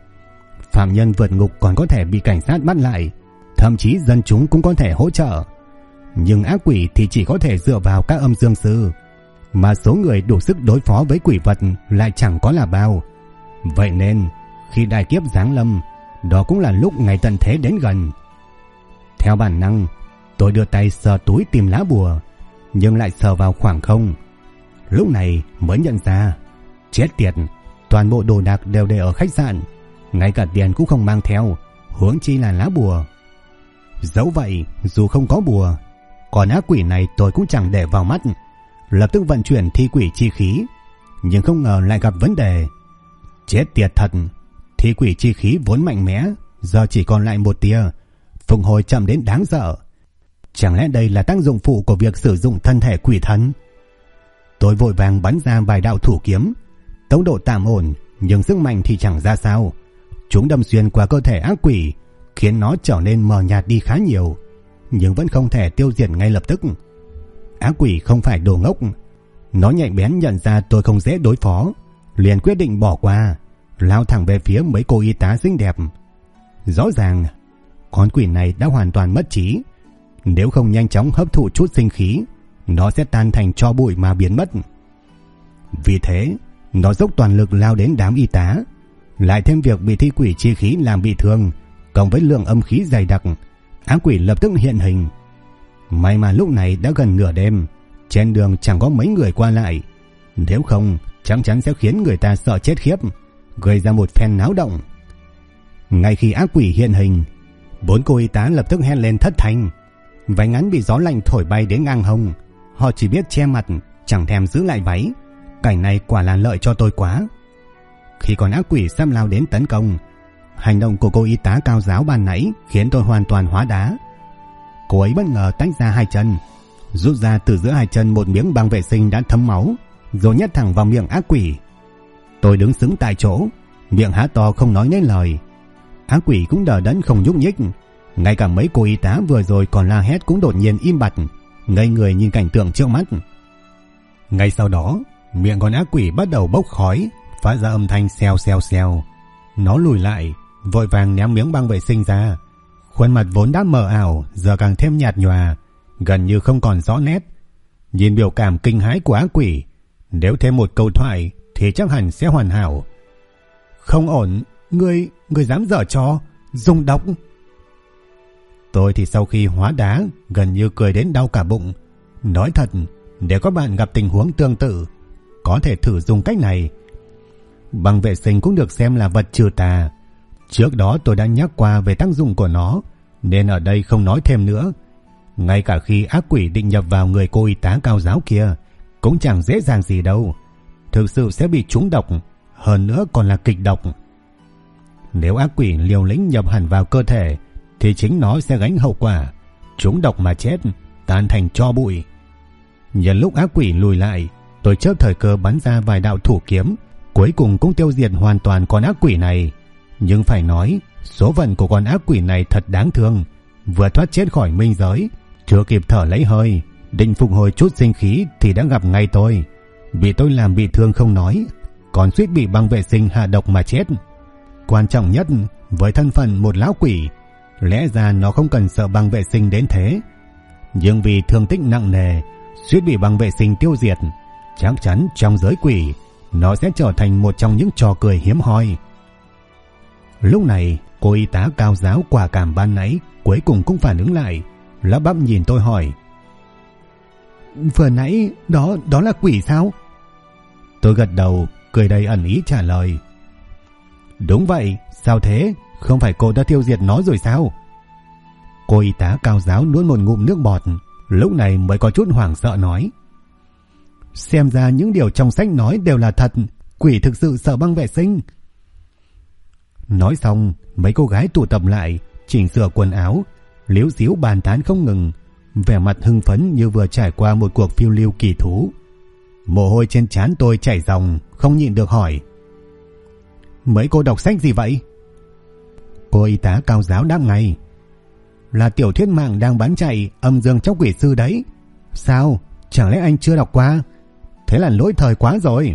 Phạm nhân vượt ngục còn có thể bị cảnh sát bắt lại, thậm chí dân chúng cũng có thể hỗ trợ. Nhưng ác quỷ thì chỉ có thể dựa vào các âm dương sư, mà số người đủ sức đối phó với quỷ vật lại chẳng có là bao. Vậy nên, khi đại kiếp giáng lâm, đó cũng là lúc ngày tận thế đến gần. Theo bản năng, tôi đưa tay sờ túi tìm lá bùa, nhưng lại sờ vào khoảng không. Lúc này mới nhận ra, chết tiệt, toàn bộ đồ đạc đều để ở khách sạn, ngay cả tiền cũng không mang theo, huống chi là lá bùa. Dẫu vậy, dù không có bùa, còn ác quỷ này tôi cũng chẳng để vào mắt, lập tức vận chuyển thi quỷ chi khí, nhưng không ngờ lại gặp vấn đề. Chết tiệt thật, thi quỷ chi khí vốn mạnh mẽ, giờ chỉ còn lại một tia, phục hồi chậm đến đáng sợ. Chẳng lẽ đây là tác dụng phụ của việc sử dụng thân thể quỷ thân? Tôi vội vàng bắn ra vài đạo thủ kiếm, tốc độ tạm ổn, nhưng sức mạnh thì chẳng ra sao. Chúng đâm xuyên qua cơ thể ác quỷ, khiến nó trở nên mờ nhạt đi khá nhiều, nhưng vẫn không thể tiêu diệt ngay lập tức. Ác quỷ không phải đồ ngốc, nó nhạy bén nhận ra tôi không dễ đối phó, liền quyết định bỏ qua, lao thẳng về phía mấy cô y tá xinh đẹp. Rõ ràng, con quỷ này đã hoàn toàn mất trí. Nếu không nhanh chóng hấp thụ chút sinh khí, nó sẽ tan thành tro bụi mà biến mất. Vì thế, nó dốc toàn lực lao đến đám y tá, lại thêm việc bị thi quỷ chi khí làm bị thương, cộng với lượng âm khí dày đặc, ác quỷ lập tức hiện hình. May mà lúc này đã gần nửa đêm, trên đường chẳng có mấy người qua lại, nếu không chắc chắn sẽ khiến người ta sợ chết khiếp, gây ra một phen náo động. Ngay khi ác quỷ hiện hình, 4 cô y tá lập tức hét lên thất thanh. Váy ngắn bị gió lạnh thổi bay đến ngang hông, họ chỉ biết che mặt, chẳng thèm giữ lại váy. Cảnh này quả là lợi cho tôi quá. Khi con ác quỷ sắp lao đến tấn công, hành động của cô y tá cao giáo ban nãy khiến tôi hoàn toàn hóa đá. Cô ấy bất ngờ tách ra hai chân, rút ra từ giữa hai chân một miếng băng vệ sinh đã thấm máu, rồi nhét thẳng vào miệng ác quỷ. Tôi đứng sững tại chỗ, miệng há to không nói nên lời. Ác quỷ cũng đờ đẫn không nhúc nhích. Ngay cả mấy cô y tá vừa rồi còn la hét cũng đột nhiên im bặt, ngây người nhìn cảnh tượng trước mắt. Ngay sau đó, miệng con ác quỷ bắt đầu bốc khói, phát ra âm thanh xèo xèo xèo. Nó lùi lại, vội vàng ném miếng băng vệ sinh ra. Khuôn mặt vốn đã mờ ảo giờ càng thêm nhạt nhòa, gần như không còn rõ nét. Nhìn biểu cảm kinh hãi của ác quỷ, nếu thêm một câu thoại thì chắc hẳn sẽ hoàn hảo. Không ổn, ngươi dám giở trò, dùng độc. Tôi thì sau khi hóa đá gần như cười đến đau cả bụng. Nói thật, nếu các bạn gặp tình huống tương tự, có thể thử dùng cách này. Băng vệ sinh cũng được xem là vật trừ tà. Trước đó tôi đã nhắc qua về tác dụng của nó, nên ở đây không nói thêm nữa. Ngay cả khi ác quỷ định nhập vào người cô y tá cao giáo kia, cũng chẳng dễ dàng gì đâu. Thực sự sẽ bị trúng độc, hơn nữa còn là kịch độc. Nếu ác quỷ liều lĩnh nhập hẳn vào cơ thể, thì chính nó sẽ gánh hậu quả, trúng độc mà chết, tan thành tro bụi. Nhân lúc ác quỷ lùi lại, tôi chớp thời cơ bắn ra vài đạo thủ kiếm, cuối cùng cũng tiêu diệt hoàn toàn con ác quỷ này. Nhưng phải nói, số phận của con ác quỷ này thật đáng thương. Vừa thoát chết khỏi minh giới, chưa kịp thở lấy hơi, định phục hồi chút sinh khí thì đã gặp ngay tôi. Bị tôi làm bị thương không nói, còn suýt bị băng vệ sinh hạ độc mà chết. Quan trọng nhất, với thân phận một lão quỷ, lẽ ra nó không cần sợ băng vệ sinh đến thế. Nhưng vì thương tích nặng nề, suýt bị băng vệ sinh tiêu diệt, chắc chắn trong giới quỷ, nó sẽ trở thành một trong những trò cười hiếm hoi. Lúc này, cô y tá cao giáo quả cảm ban nãy cuối cùng cũng phản ứng lại, lắp bắp nhìn tôi hỏi: vừa nãy đó là quỷ sao? Tôi gật đầu, cười đầy ẩn ý trả lời: đúng vậy, sao thế? Không phải cô đã tiêu diệt nó rồi sao? Cô y tá cao giáo nuốt một ngụm nước bọt, lúc này mới có chút hoảng sợ nói: xem ra những điều trong sách nói đều là thật, quỷ thực sự sợ băng vệ sinh. Nói xong, mấy cô gái tụ tập lại, chỉnh sửa quần áo, líu xíu bàn tán không ngừng, vẻ mặt hưng phấn như vừa trải qua một cuộc phiêu lưu kỳ thú. Mồ hôi trên trán tôi chảy ròng, không nhịn được hỏi: mấy cô đọc sách gì vậy? Cô y tá cao giáo đáp ngay: là tiểu thuyết mạng đang bán chạy Âm Dương Chóc Quỷ Sư đấy. Sao? Chẳng lẽ anh chưa đọc qua? Thế là lỗi thời quá rồi.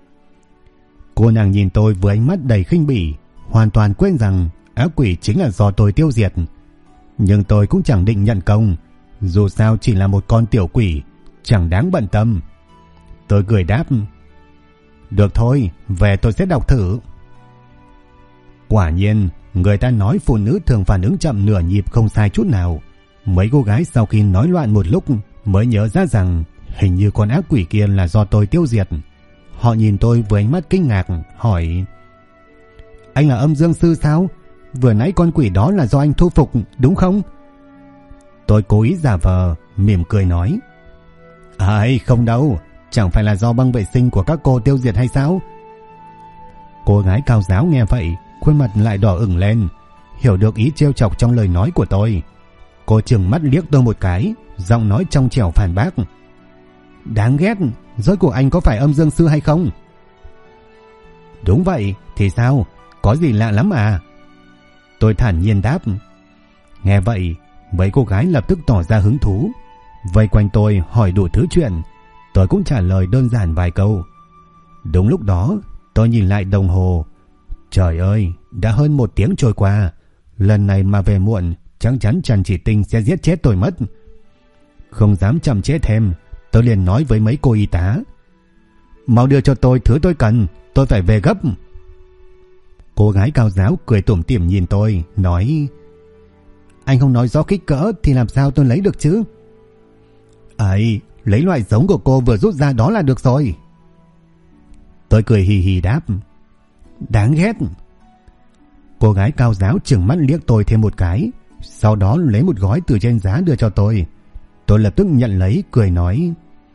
Cô nàng nhìn tôi với ánh mắt đầy khinh bỉ, hoàn toàn quên rằng ác quỷ chính là do tôi tiêu diệt. Nhưng tôi cũng chẳng định nhận công, dù sao chỉ là một con tiểu quỷ, chẳng đáng bận tâm. Tôi cười đáp: được thôi, về tôi sẽ đọc thử. Quả nhiên, người ta nói phụ nữ thường phản ứng chậm nửa nhịp không sai chút nào. Mấy cô gái sau khi nói loạn một lúc mới nhớ ra rằng hình như con ác quỷ kia là do tôi tiêu diệt. Họ nhìn tôi với ánh mắt kinh ngạc, hỏi: anh là Âm Dương Sư sao? Vừa nãy con quỷ đó là do anh thu phục, đúng không? Tôi cố ý giả vờ, mỉm cười nói: không đâu, chẳng phải là do băng vệ sinh của các cô tiêu diệt hay sao? Cô gái cao giáo nghe vậy, khuôn mặt lại đỏ ửng lên, hiểu được ý trêu chọc trong lời nói của tôi. Cô trừng mắt liếc tôi một cái, giọng nói trong trẻo phản bác: đáng ghét, rốt cuộc anh có phải Âm Dương Sư hay không? Đúng vậy, thì sao? Có gì lạ lắm à? Tôi thản nhiên đáp. Nghe vậy, mấy cô gái lập tức tỏ ra hứng thú, vây quanh tôi hỏi đủ thứ chuyện. Tôi cũng trả lời đơn giản vài câu. Đúng lúc đó, tôi nhìn lại đồng hồ. Trời ơi, đã hơn 1 tiếng trôi qua. Lần này mà về muộn, chắc chắn Trần Chỉ Tinh sẽ giết chết tôi mất. Không dám chậm trễ thêm, tôi liền nói với mấy cô y tá: mau đưa cho tôi thứ tôi cần, tôi phải về gấp. Cô gái cao giáo cười tủm tỉm nhìn tôi, nói: anh không nói rõ kích cỡ thì làm sao tôi lấy được chứ? Ấy, lấy loại giống của cô vừa rút ra đó là được rồi. Tôi cười hì hì đáp: đáng ghét. Cô gái cao giáo trừng mắt liếc tôi thêm một cái, sau đó lấy một gói từ trên giá đưa cho tôi. Tôi lập tức nhận lấy, cười nói: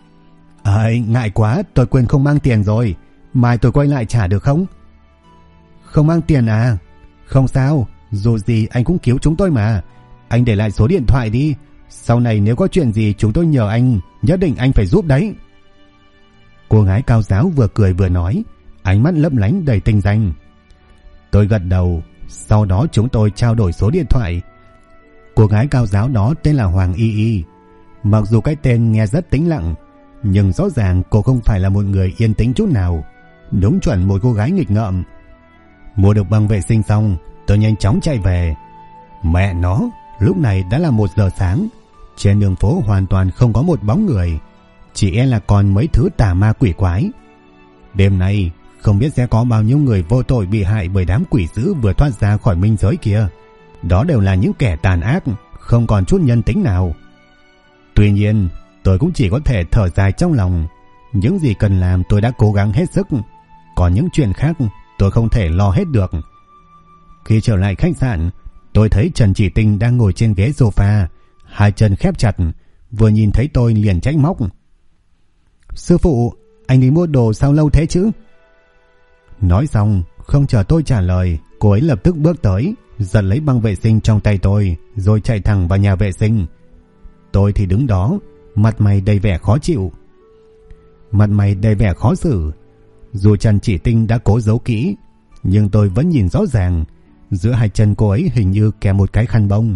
ngại quá, tôi quên không mang tiền rồi, mai tôi quay lại trả được không? Không mang tiền à? Không sao, dù gì anh cũng cứu chúng tôi mà. Anh để lại số điện thoại đi, sau này nếu có chuyện gì chúng tôi nhờ anh, nhất định anh phải giúp đấy. Cô gái cao giáo vừa cười vừa nói, ánh mắt lấp lánh đầy tinh danh. Tôi gật đầu, sau đó chúng tôi trao đổi số điện thoại. Cô gái cao giáo đó tên là Hoàng Y Y. Mặc dù cái tên nghe rất tĩnh lặng, nhưng rõ ràng cô không phải là một người yên tĩnh chút nào, đúng chuẩn một cô gái nghịch ngợm. Mua được băng vệ sinh xong, tôi nhanh chóng chạy về. Mẹ nó, lúc này đã là 1 giờ sáng, trên đường phố hoàn toàn không có một bóng người, chỉ e là còn mấy thứ tà ma quỷ quái. Đêm nay không biết sẽ có bao nhiêu người vô tội bị hại bởi đám quỷ dữ vừa thoát ra khỏi minh giới kia. Đó đều là những kẻ tàn ác, không còn chút nhân tính nào. Tuy nhiên, tôi cũng chỉ có thể thở dài trong lòng. Những gì cần làm tôi đã cố gắng hết sức, còn những chuyện khác tôi không thể lo hết được. Khi trở lại khách sạn, tôi thấy Trần Chỉ Tinh đang ngồi trên ghế sofa, hai chân khép chặt, vừa nhìn thấy tôi liền trách móc. Sư phụ, anh đi mua đồ sao lâu thế chứ? Nói xong, không chờ tôi trả lời, cô ấy lập tức bước tới, giật lấy băng vệ sinh trong tay tôi, rồi chạy thẳng vào nhà vệ sinh. Tôi thì đứng đó, mặt mày đầy vẻ khó chịu. Mặt mày đầy vẻ khó xử. Dù Trần Chỉ Tinh đã cố giấu kỹ, nhưng tôi vẫn nhìn rõ ràng, giữa hai chân cô ấy hình như kèm một cái khăn bông.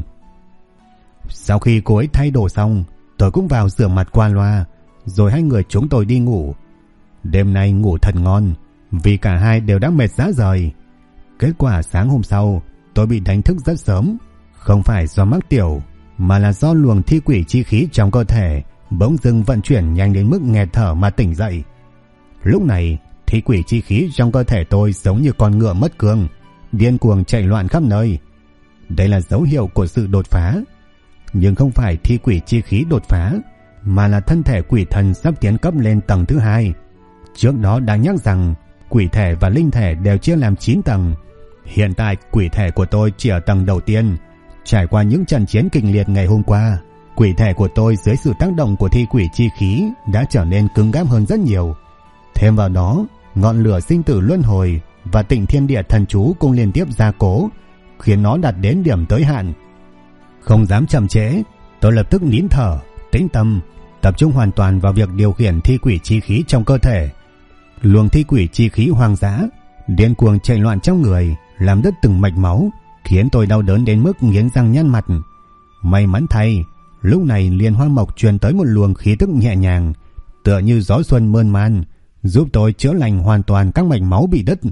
Sau khi cô ấy thay đồ xong, tôi cũng vào rửa mặt qua loa, rồi hai người chúng tôi đi ngủ. Đêm nay ngủ thật ngon, vì cả hai đều đã mệt rã rời. Kết quả sáng hôm sau, tôi bị đánh thức rất sớm, không phải do mắc tiểu, mà là do luồng thi quỷ chi khí trong cơ thể bỗng dưng vận chuyển nhanh đến mức nghẹt thở mà tỉnh dậy. Lúc này, thi quỷ chi khí trong cơ thể tôi giống như con ngựa mất cương, điên cuồng chạy loạn khắp nơi. Đây là dấu hiệu của sự đột phá, nhưng không phải thi quỷ chi khí đột phá, mà là thân thể quỷ thần sắp tiến cấp lên tầng thứ 2. Trước đó đã nhắc rằng quỷ thể và linh thể đều chia làm 9 tầng. Hiện tại quỷ thể của tôi chỉ ở tầng đầu tiên. Trải qua những trận chiến kịch liệt ngày hôm qua, quỷ thể của tôi dưới sự tác động của thi quỷ chi khí đã trở nên cứng cáp hơn rất nhiều. Thêm vào đó, ngọn lửa sinh tử luân hồi và Tịnh Thiên Địa thần chú cũng liên tiếp gia cố, khiến nó đạt đến điểm tới hạn. Không dám chậm trễ, tôi lập tức nín thở, tĩnh tâm, tập trung hoàn toàn vào việc điều khiển thi quỷ chi khí trong cơ thể. Luồng thi quỷ chi khí hoang dã điên cuồng chạy loạn trong người, làm đứt từng mạch máu, khiến tôi đau đớn đến mức nghiến răng nhăn mặt. May mắn thay, lúc này Liên Hoa Mộc truyền tới một luồng khí tức nhẹ nhàng, tựa như gió xuân mơn man, giúp tôi chữa lành hoàn toàn các mạch máu bị đứt.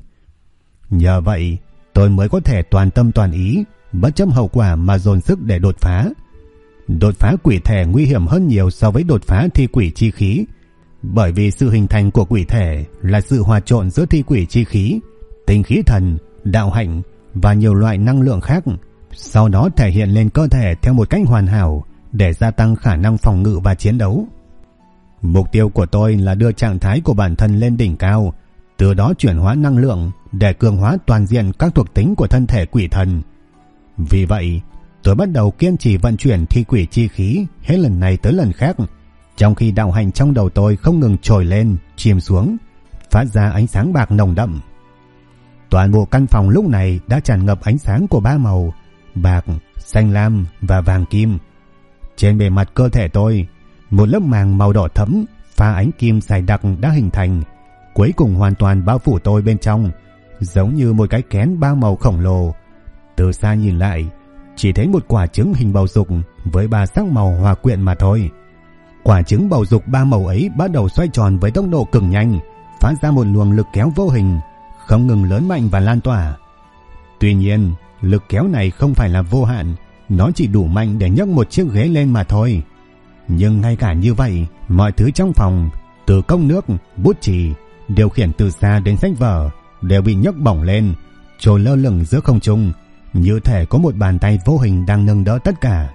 Nhờ vậy, tôi mới có thể toàn tâm toàn ý, bất chấp hậu quả mà dồn sức để đột phá. Đột phá quỷ thể nguy hiểm hơn nhiều so với đột phá thi quỷ chi khí, bởi vì sự hình thành của quỷ thể là sự hòa trộn giữa thi quỷ chi khí, tinh khí thần, đạo hạnh và nhiều loại năng lượng khác, sau đó thể hiện lên cơ thể theo một cách hoàn hảo để gia tăng khả năng phòng ngự và chiến đấu. Mục tiêu của tôi là đưa trạng thái của bản thân lên đỉnh cao, từ đó chuyển hóa năng lượng để cường hóa toàn diện các thuộc tính của thân thể quỷ thần. Vì vậy, tôi bắt đầu kiên trì vận chuyển thi quỷ chi khí hết lần này tới lần khác, trong khi đạo hạnh trong đầu tôi không ngừng trồi lên, chìm xuống, phát ra ánh sáng bạc nồng đậm. Toàn bộ căn phòng lúc này đã tràn ngập ánh sáng của 3 màu: bạc, xanh lam và vàng kim. Trên bề mặt cơ thể tôi, một lớp màng màu đỏ thẫm pha ánh kim dày đặc đã hình thành, cuối cùng hoàn toàn bao phủ tôi bên trong, giống như một cái kén 3 màu khổng lồ. Từ xa nhìn lại, chỉ thấy một quả trứng hình bầu dục với 3 sắc màu hòa quyện mà thôi. Quả trứng bầu dục 3 màu ấy bắt đầu xoay tròn với tốc độ cực nhanh, phát ra một luồng lực kéo vô hình, không ngừng lớn mạnh và lan tỏa. Tuy nhiên, lực kéo này không phải là vô hạn, nó chỉ đủ mạnh để nhấc một chiếc ghế lên mà thôi. Nhưng ngay cả như vậy, mọi thứ trong phòng, từ cốc nước, bút chì, điều khiển từ xa đến sách vở, đều bị nhấc bổng lên, trôi lơ lửng giữa không trung, như thể có một bàn tay vô hình đang nâng đỡ tất cả.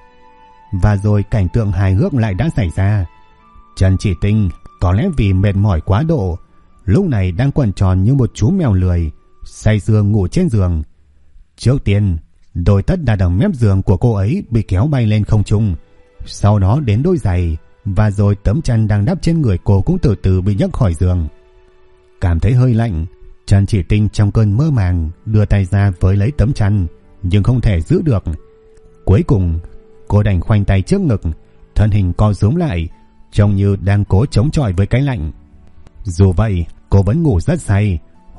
Và rồi cảnh tượng hài hước lại đã xảy ra. Trần Chỉ Tinh, có lẽ vì mệt mỏi quá độ, lúc này đang quằn tròn như một chú mèo lười, say sưa ngủ trên giường. Trước tiên, đôi tất đặt ở mép giường của cô ấy bị kéo bay lên không trung, sau đó đến đôi giày, và rồi tấm chăn đang đắp trên người cô cũng từ từ bị nhấc khỏi giường. Cảm thấy hơi lạnh, Trần Chỉ Tinh trong cơn mơ màng đưa tay ra với lấy tấm chăn, nhưng không thể giữ được. Cuối cùng, cô đành khoanh tay trước ngực, thân hình co rúm lại, trông như đang cố chống chọi với cái lạnh. Dù vậy, cô vẫn ngủ rất say,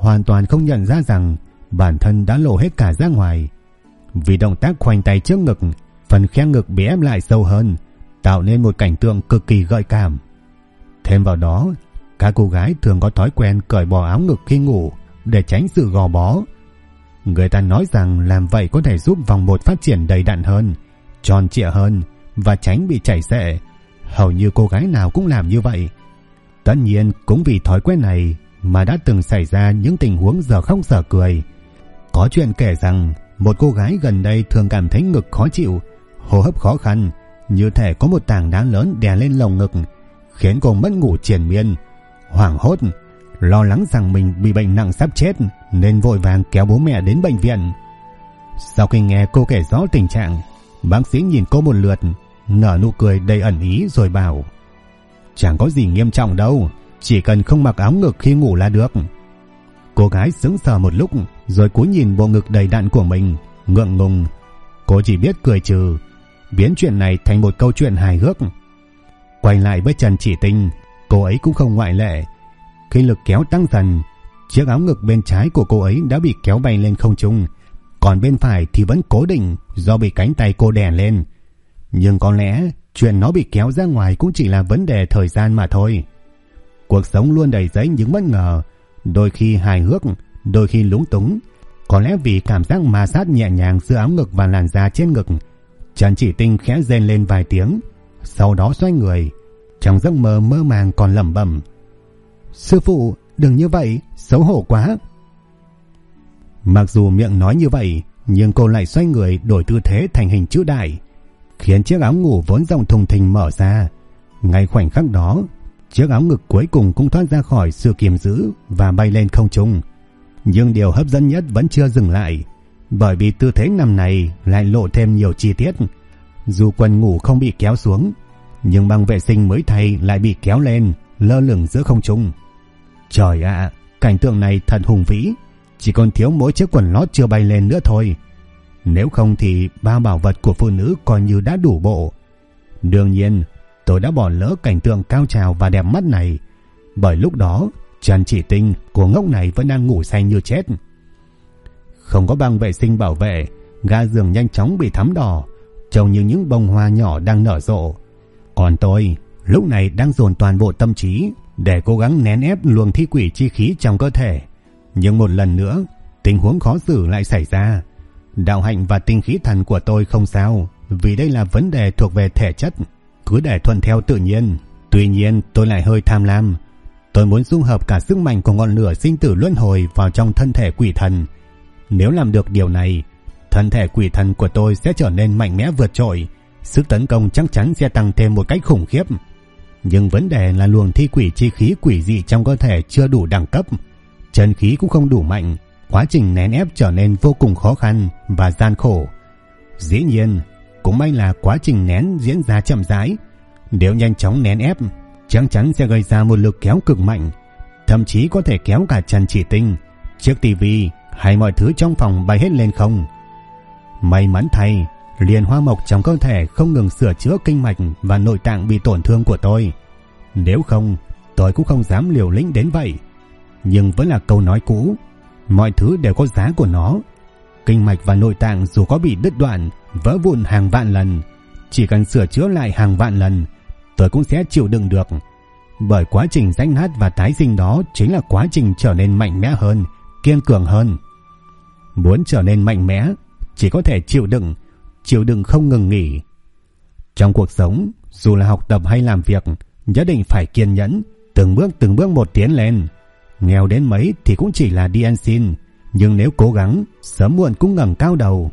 hoàn toàn không nhận ra rằng bản thân đã lộ hết cả ra ngoài. Vì động tác khoanh tay trước ngực, phần khe ngực bị ép lại sâu hơn, tạo nên một cảnh tượng cực kỳ gợi cảm. Thêm vào đó, các cô gái thường có thói quen cởi bỏ áo ngực khi ngủ để tránh sự gò bó. Người ta nói rằng làm vậy có thể giúp vòng một phát triển đầy đặn hơn, tròn trịa hơn và tránh bị chảy xệ. Hầu như cô gái nào cũng làm như vậy. Tất nhiên cũng vì thói quen này mà đã từng xảy ra những tình huống dở khóc dở cười. Có chuyện kể rằng một cô gái gần đây thường cảm thấy ngực khó chịu, hô hấp khó khăn, như thể có một tảng đá lớn đè lên lồng ngực, khiến cô mất ngủ triền miên. Hoảng hốt, lo lắng rằng mình bị bệnh nặng sắp chết nên vội vàng kéo bố mẹ đến bệnh viện. Sau khi nghe cô kể rõ tình trạng, bác sĩ nhìn cô một lượt, nở nụ cười đầy ẩn ý rồi bảo: "Chẳng có gì nghiêm trọng đâu, chỉ cần không mặc áo ngực khi ngủ là được." Cô gái sững sờ một lúc rồi cúi nhìn bộ ngực đầy đặn của mình, ngượng ngùng. Cô chỉ biết cười trừ, biến chuyện này thành một câu chuyện hài hước. Quay lại với Trần Chỉ Tinh, cô ấy cũng không ngoại lệ. Khi lực kéo tăng dần, chiếc áo ngực bên trái của cô ấy đã bị kéo bay lên không trung, còn bên phải thì vẫn cố định do bị cánh tay cô đè lên. Nhưng có lẽ chuyện nó bị kéo ra ngoài cũng chỉ là vấn đề thời gian mà thôi. Cuộc sống luôn đầy rẫy những bất ngờ, đôi khi hài hước, đôi khi lúng túng. Có lẽ vì cảm giác ma sát nhẹ nhàng giữa áo ngực và làn da trên ngực, Trần Chỉ Tinh khẽ rên lên vài tiếng, sau đó xoay người. Trong giấc mơ mơ màng còn lẩm bẩm: "Sư phụ, đừng như vậy, xấu hổ quá." Mặc dù miệng nói như vậy, nhưng cô lại xoay người đổi tư thế thành hình chữ đại, khiến chiếc áo ngủ vốn rộng thùng thình mở ra. Ngay khoảnh khắc đó, chiếc áo ngực cuối cùng cũng thoát ra khỏi sự kiềm giữ và bay lên không trung. Nhưng điều hấp dẫn nhất vẫn chưa dừng lại, bởi vì tư thế nằm này lại lộ thêm nhiều chi tiết. Dù quần ngủ không bị kéo xuống, nhưng băng vệ sinh mới thay lại bị kéo lên, lơ lửng giữa không trung. Trời ạ, cảnh tượng này thật hùng vĩ, chỉ còn thiếu mỗi chiếc quần lót chưa bay lên nữa thôi. Nếu không thì bao bảo vật của phụ nữ coi như đã đủ bộ. Đương nhiên, tôi đã bỏ lỡ cảnh tượng cao trào và đẹp mắt này, bởi lúc đó Trần Chỉ Tinh của ngốc này vẫn đang ngủ say như chết. Không có băng vệ sinh bảo vệ, ga giường nhanh chóng bị thắm đỏ, trông như những bông hoa nhỏ đang nở rộ. Còn tôi lúc này đang dồn toàn bộ tâm trí để cố gắng nén ép luồng thi quỷ chi khí trong cơ thể. Nhưng một lần nữa, tình huống khó xử lại xảy ra. Đạo hạnh và tinh khí thần của tôi không sao, vì đây là vấn đề thuộc về thể chất, cứ để thuận theo tự nhiên. Tuy nhiên tôi lại hơi tham lam. Tôi muốn dung hợp cả sức mạnh của ngọn lửa sinh tử luân hồi vào trong thân thể quỷ thần. Nếu làm được điều này, thân thể quỷ thần của tôi sẽ trở nên mạnh mẽ vượt trội, sức tấn công chắc chắn sẽ tăng thêm một cách khủng khiếp. Nhưng vấn đề là luồng thi quỷ chi khí quỷ dị trong cơ thể chưa đủ đẳng cấp, chân khí cũng không đủ mạnh, quá trình nén ép trở nên vô cùng khó khăn và gian khổ. Dĩ nhiên, cũng may là quá trình nén diễn ra chậm rãi. Nếu nhanh chóng nén ép, chắc chắn sẽ gây ra một lực kéo cực mạnh, thậm chí có thể kéo cả Trần Chỉ Tinh, chiếc tivi hay mọi thứ trong phòng bay hết lên không. May mắn thay, liền hoa mộc trong cơ thể không ngừng sửa chữa kinh mạch và nội tạng bị tổn thương của tôi. Nếu không, tôi cũng không dám liều lĩnh đến vậy. Nhưng vẫn là câu nói cũ, mọi thứ đều có giá của nó. Kinh mạch và nội tạng dù có bị đứt đoạn, vỡ vụn hàng vạn lần, chỉ cần sửa chữa lại hàng vạn lần, tôi cũng sẽ chịu đựng được. Bởi quá trình rách nát và tái sinh đó chính là quá trình trở nên mạnh mẽ hơn, kiên cường hơn. Muốn trở nên mạnh mẽ, chỉ có thể chịu đựng không ngừng nghỉ. Trong cuộc sống, dù là học tập hay làm việc, nhất định phải kiên nhẫn, từng bước một tiến lên. Nghèo đến mấy thì cũng chỉ là đi ăn xin, nhưng nếu cố gắng, sớm muộn cũng ngẩng cao đầu.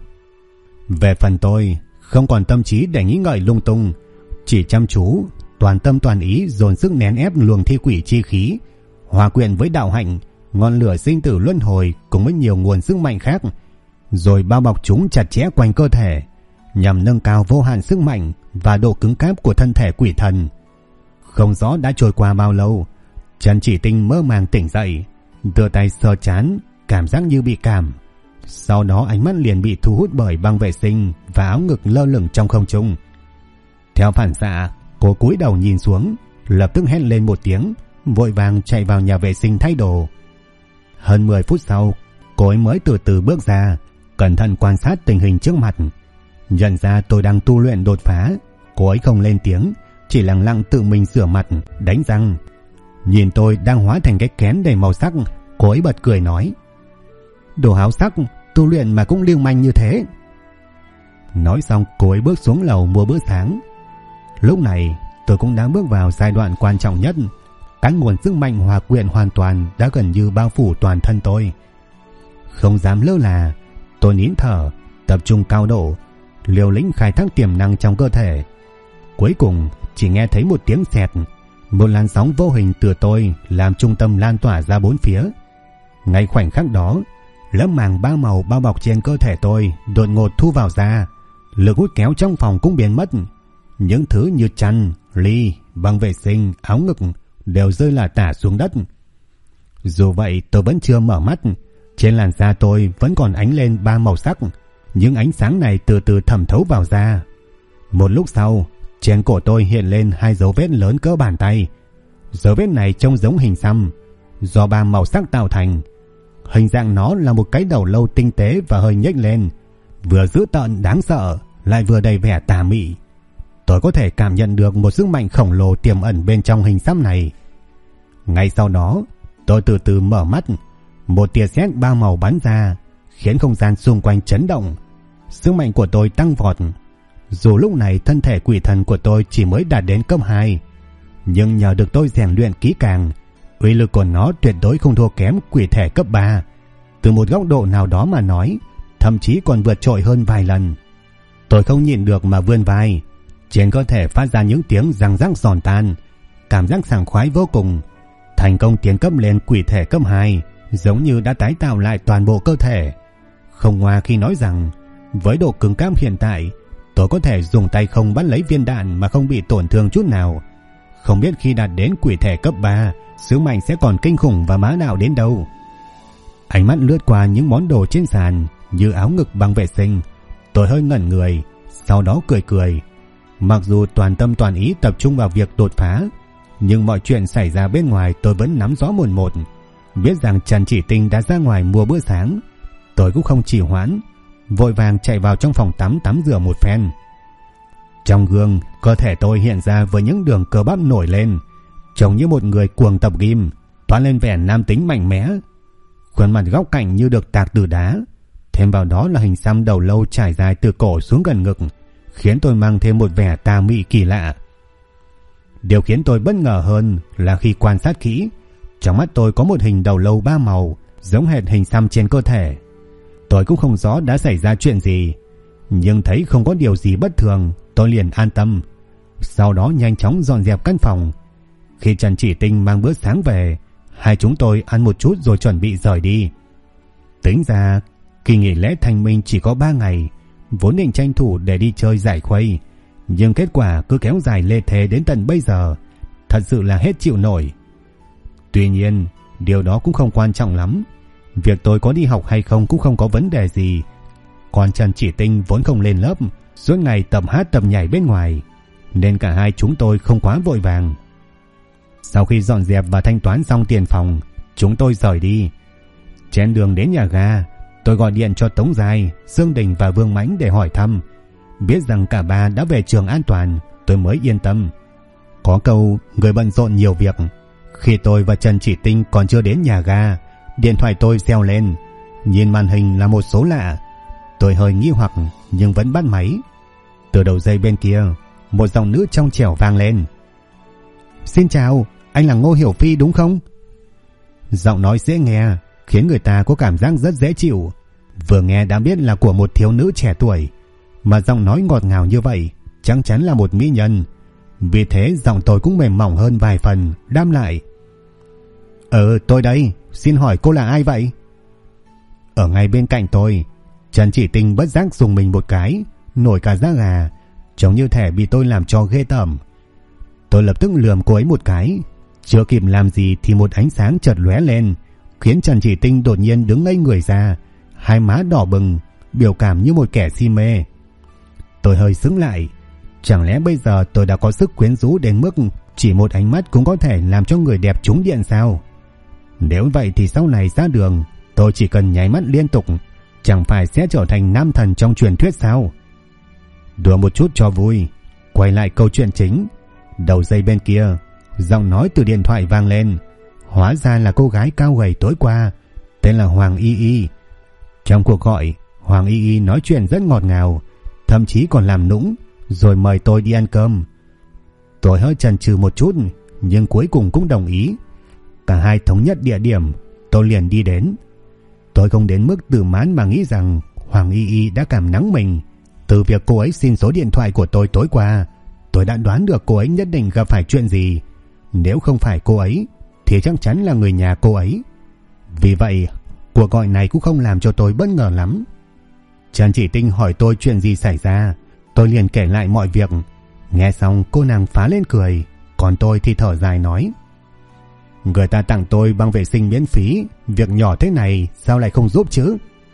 Về phần tôi, không còn tâm trí để nghĩ ngợi lung tung, chỉ chăm chú, toàn tâm toàn ý dồn sức nén ép luồng thi quỷ chi khí, hòa quyện với đạo hạnh, ngọn lửa sinh tử luân hồi cùng với nhiều nguồn sức mạnh khác, rồi bao bọc chúng chặt chẽ quanh cơ thể, nhằm nâng cao vô hạn sức mạnh và độ cứng cáp của thân thể quỷ thần. Không rõ đã trôi qua bao lâu, Trần Chỉ Tinh mơ màng tỉnh dậy, đưa tay sờ trán, cảm giác như bị cảm. Sau đó ánh mắt liền bị thu hút bởi băng vệ sinh và áo ngực lơ lửng trong không trung. Theo phản xạ, cô cúi đầu nhìn xuống, lập tức hét lên một tiếng, vội vàng chạy vào nhà vệ sinh thay đồ. Hơn 10 phút sau, cô ấy mới từ từ bước ra, cẩn thận quan sát tình hình trước mặt. Nhận ra tôi đang tu luyện đột phá, cô ấy không lên tiếng, chỉ lặng lặng tự mình rửa mặt, đánh răng. Nhìn tôi đang hóa thành cái kén đầy màu sắc, cô ấy bật cười nói: "Đồ háo sắc, tu luyện mà cũng lưu manh như thế." Nói xong cô ấy bước xuống lầu mua bữa sáng. Lúc này tôi cũng đã bước vào giai đoạn quan trọng nhất. Các nguồn sức mạnh hòa quyện hoàn toàn đã gần như bao phủ toàn thân tôi. Không dám lơ là, tôi nín thở, tập trung cao độ, liều lĩnh khai thác tiềm năng trong cơ thể. Cuối cùng chỉ nghe thấy một tiếng xẹt, một làn sóng vô hình từ tôi làm trung tâm lan tỏa ra bốn phía. Ngay khoảnh khắc đó, lớp màng ba màu bao bọc trên cơ thể tôi đột ngột thu vào ra, lực hút kéo trong phòng cũng biến mất. Những thứ như chăn, ly, băng vệ sinh, áo ngực đều rơi lả tả xuống đất. Dù vậy tôi vẫn chưa mở mắt, trên làn da tôi vẫn còn ánh lên ba màu sắc. Những ánh sáng này từ từ thẩm thấu vào da. Một lúc sau, trên cổ tôi hiện lên 2 dấu vết lớn cỡ bàn tay. Dấu vết này trông giống hình xăm, do 3 màu sắc tạo thành. Hình dạng nó là một cái đầu lâu tinh tế và hơi nhếch lên, vừa dữ tợn đáng sợ, lại vừa đầy vẻ tà mị. Tôi có thể cảm nhận được một sức mạnh khổng lồ tiềm ẩn bên trong hình xăm này. Ngay sau đó, tôi từ từ mở mắt, một tia sét 3 màu bắn ra, khiến không gian xung quanh chấn động. Sức mạnh của tôi tăng vọt. Dù lúc này thân thể quỷ thần của tôi chỉ mới đạt đến cấp 2, nhưng nhờ được tôi rèn luyện kỹ càng, uy lực của nó tuyệt đối không thua kém quỷ thể cấp 3. Từ một góc độ nào đó mà nói, thậm chí còn vượt trội hơn vài lần. Tôi không nhịn được mà vươn vai, trên cơ thể phát ra những tiếng răng rắc giòn tan, cảm giác sảng khoái vô cùng. Thành công tiến cấp lên quỷ thể cấp 2, giống như đã tái tạo lại toàn bộ cơ thể. Không ngoa khi nói rằng, với độ cứng cáp hiện tại, tôi có thể dùng tay không bắt lấy viên đạn mà không bị tổn thương chút nào. Không biết khi đạt đến quỷ thể cấp 3, sức mạnh sẽ còn kinh khủng và bá đạo đến đâu. Ánh mắt lướt qua những món đồ trên sàn như áo ngực băng vệ sinh, tôi hơi ngẩn người, sau đó cười cười. Mặc dù toàn tâm toàn ý tập trung vào việc đột phá, nhưng mọi chuyện xảy ra bên ngoài tôi vẫn nắm rõ mồn một. Biết rằng Trần Chỉ Tinh đã ra ngoài mua bữa sáng, tôi cũng không trì hoãn, vội vàng chạy vào trong phòng tắm rửa một phen. Trong gương, cơ thể tôi hiện ra với những đường cơ bắp nổi lên, trông như một người cuồng tập gym, toát lên vẻ nam tính mạnh mẽ. Khuôn mặt góc cạnh như được tạc từ đá, thêm vào đó là hình xăm đầu lâu trải dài từ cổ xuống gần ngực, khiến tôi mang thêm một vẻ tà mị kỳ lạ. Điều khiến tôi bất ngờ hơn là khi quan sát kỹ, trong mắt tôi có một hình đầu lâu 3 màu, giống hệt hình xăm trên cơ thể. Tôi cũng không rõ đã xảy ra chuyện gì, nhưng thấy không có điều gì bất thường, tôi liền an tâm. Sau đó nhanh chóng dọn dẹp căn phòng. Khi Trần Chỉ Tinh mang bữa sáng về, hai chúng tôi ăn một chút rồi chuẩn bị rời đi. Tính ra, kỳ nghỉ lễ Thanh Minh chỉ có 3 ngày, vốn định tranh thủ để đi chơi giải khuây, nhưng kết quả cứ kéo dài lê thê đến tận bây giờ, thật sự là hết chịu nổi. Tuy nhiên, điều đó cũng không quan trọng lắm. Việc tôi có đi học hay không cũng không có vấn đề gì. Còn Trần Chỉ Tinh vốn không lên lớp, suốt ngày tập hát tập nhảy bên ngoài, nên cả hai chúng tôi không quá vội vàng. Sau khi dọn dẹp và thanh toán xong tiền phòng, chúng tôi rời đi. Trên đường đến nhà ga, tôi gọi điện cho Tống Giai, Dương Đình và Vương Mãnh để hỏi thăm. Biết rằng cả ba đã về trường an toàn, tôi mới yên tâm. Có câu người bận rộn nhiều việc. Khi tôi và Trần Chỉ Tinh còn chưa đến nhà ga, điện thoại tôi reo lên. Nhìn màn hình là một số lạ. Tôi hơi nghi hoặc nhưng vẫn bắt máy. Từ đầu dây bên kia, một giọng nữ trong trẻo vang lên. Xin chào, anh là Ngô Hiểu Phi đúng không? Giọng nói dễ nghe, khiến người ta có cảm giác rất dễ chịu. Vừa nghe đã biết là của một thiếu nữ trẻ tuổi, mà giọng nói ngọt ngào như vậy chắc chắn là một mỹ nhân. Vì thế giọng tôi cũng mềm mỏng hơn vài phần, đáp lại. Tôi đây, xin hỏi cô là ai vậy? Ở ngay bên cạnh tôi, Trần Chỉ Tinh bất giác dùng mình một cái, nổi cả da gà, giống như thể bị tôi làm cho ghê tởm. Tôi lập tức lườm cô ấy một cái, chưa kịp làm gì thì một ánh sáng chợt lóe lên, khiến Trần Chỉ Tinh đột nhiên đứng ngây người ra, hai má đỏ bừng, biểu cảm như một kẻ si mê. Tôi hơi sững lại, chẳng lẽ bây giờ tôi đã có sức quyến rũ đến mức chỉ một ánh mắt cũng có thể làm cho người đẹp trúng điện sao? Nếu vậy thì sau này ra đường tôi chỉ cần nháy mắt liên tục, chẳng phải sẽ trở thành nam thần trong truyền thuyết sao? Đùa một chút cho vui, quay lại câu chuyện chính. Đầu dây bên kia, giọng nói từ điện thoại vang lên. Hóa ra là cô gái cao gầy tối qua, tên là Hoàng Y Y. Trong cuộc gọi, Hoàng Y Y nói chuyện rất ngọt ngào, thậm chí còn làm nũng, rồi mời tôi đi ăn cơm. Tôi hơi chần chừ một chút, nhưng cuối cùng cũng đồng ý. Cả hai thống nhất địa điểm, tôi liền đi đến. Tôi không đến mức tự mãn mà nghĩ rằng Hoàng Y Y đã cảm nắng mình. Từ việc cô ấy xin số điện thoại của tôi tối qua, tôi đã đoán được cô ấy nhất định gặp phải chuyện gì. Nếu không phải cô ấy thì chắc chắn là người nhà cô ấy. Vì vậy cuộc gọi này cũng không làm cho tôi bất ngờ lắm. Trần Chỉ Tinh hỏi tôi chuyện gì xảy ra, tôi liền kể lại mọi việc. Nghe xong cô nàng phá lên cười, còn tôi thì thở dài nói: người ta tặng tôi băng vệ sinh miễn phí, việc nhỏ thế này sao lại không giúp chứ?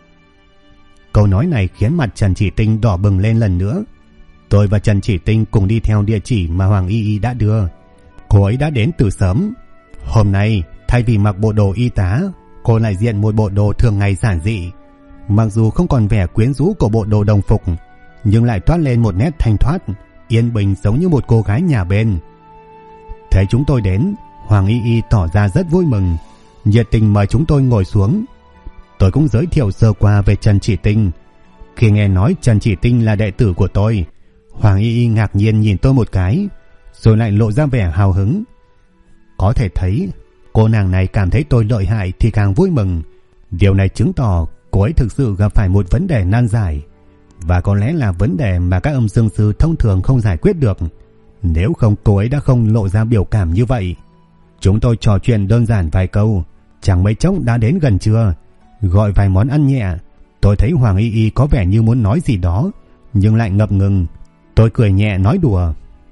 Câu nói này khiến mặt Trần Chỉ Tinh đỏ bừng lên lần nữa. Tôi và Trần Chỉ Tinh cùng đi theo địa chỉ mà Hoàng Y Y đã đưa. Cô ấy đã đến từ sớm. Hôm nay thay vì mặc bộ đồ y tá, cô lại diện một bộ đồ thường ngày giản dị. Mặc dù không còn vẻ quyến rũ của bộ đồ đồng phục, nhưng lại toát lên một nét thanh thoát, yên bình giống như một cô gái nhà bên. Thấy chúng tôi đến, Hoàng Y Y tỏ ra rất vui mừng, nhiệt tình mời chúng tôi ngồi xuống. Tôi cũng giới thiệu sơ qua về Trần Chỉ Tinh. Khi nghe nói Trần Chỉ Tinh là đệ tử của tôi, Hoàng Y Y ngạc nhiên nhìn tôi một cái, rồi lại lộ ra vẻ hào hứng. Có thể thấy cô nàng này cảm thấy tôi lợi hại thì càng vui mừng. Điều này chứng tỏ cô ấy thực sự gặp phải một vấn đề nan giải, và có lẽ là vấn đề mà các âm dương sư thông thường không giải quyết được. Nếu không cô ấy đã không lộ ra biểu cảm như vậy. Chúng tôi trò chuyện đơn giản vài câu, chẳng mấy chốc đã đến gần trưa. Gọi vài món ăn nhẹ, tôi thấy Hoàng Y Y có vẻ như muốn nói gì đó, nhưng lại ngập ngừng. Tôi cười nhẹ nói đùa: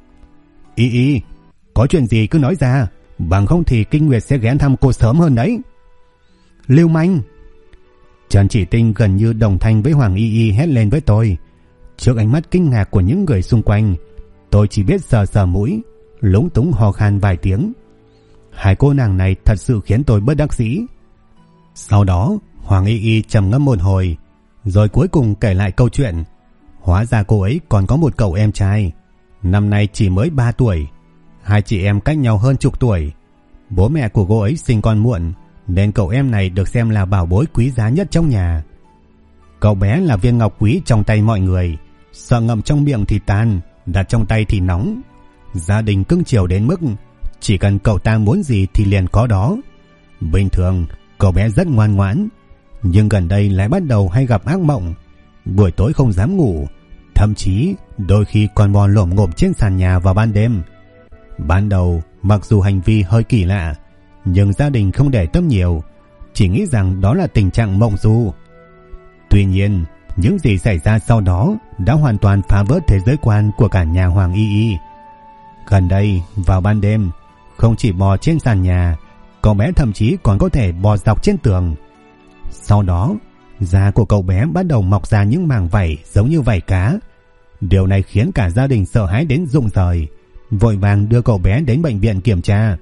Y Y, có chuyện gì cứ nói ra, bằng không thì Kinh Nguyệt sẽ ghé thăm cô sớm hơn đấy. Lưu manh! Trần Chỉ Tinh gần như đồng thanh với Hoàng Y Y hét lên với tôi. Trước ánh mắt kinh ngạc của những người xung quanh, tôi chỉ biết sờ sờ mũi, lúng túng ho khan vài tiếng. Hai cô nàng này thật sự khiến tôi bất đắc dĩ. Sau đó Hoàng Y Y trầm ngâm một hồi, rồi cuối cùng kể lại câu chuyện. Hóa ra cô ấy còn có một cậu em trai, năm nay chỉ mới 3 tuổi. Hai chị em cách nhau hơn chục tuổi. Bố mẹ của cô ấy sinh con muộn, nên cậu em này được xem là bảo bối quý giá nhất trong nhà. Cậu bé là viên ngọc quý trong tay mọi người, sợ ngậm trong miệng thì tan, đặt trong tay thì nóng. Gia đình cưng chiều đến mức chỉ cần cậu ta muốn gì thì liền có đó. Bình thường cậu bé rất ngoan ngoãn, nhưng gần đây lại bắt đầu hay gặp ác mộng. Buổi tối không dám ngủ, thậm chí đôi khi còn bò lổm ngổm trên sàn nhà vào ban đêm. Ban đầu mặc dù hành vi hơi kỳ lạ, nhưng gia đình không để tâm nhiều, chỉ nghĩ rằng đó là tình trạng mộng du. Tuy nhiên, những gì xảy ra sau đó đã hoàn toàn phá vỡ thế giới quan của cả nhà Hoàng Y Y. Gần đây, vào ban đêm, không chỉ bò trên sàn nhà, cậu bé thậm chí còn có thể bò dọc trên tường. Sau đó, da của cậu bé bắt đầu mọc ra những mảng vảy giống như vảy cá. Điều này khiến cả gia đình sợ hãi đến rụng rời, vội vàng đưa cậu bé đến bệnh viện kiểm tra.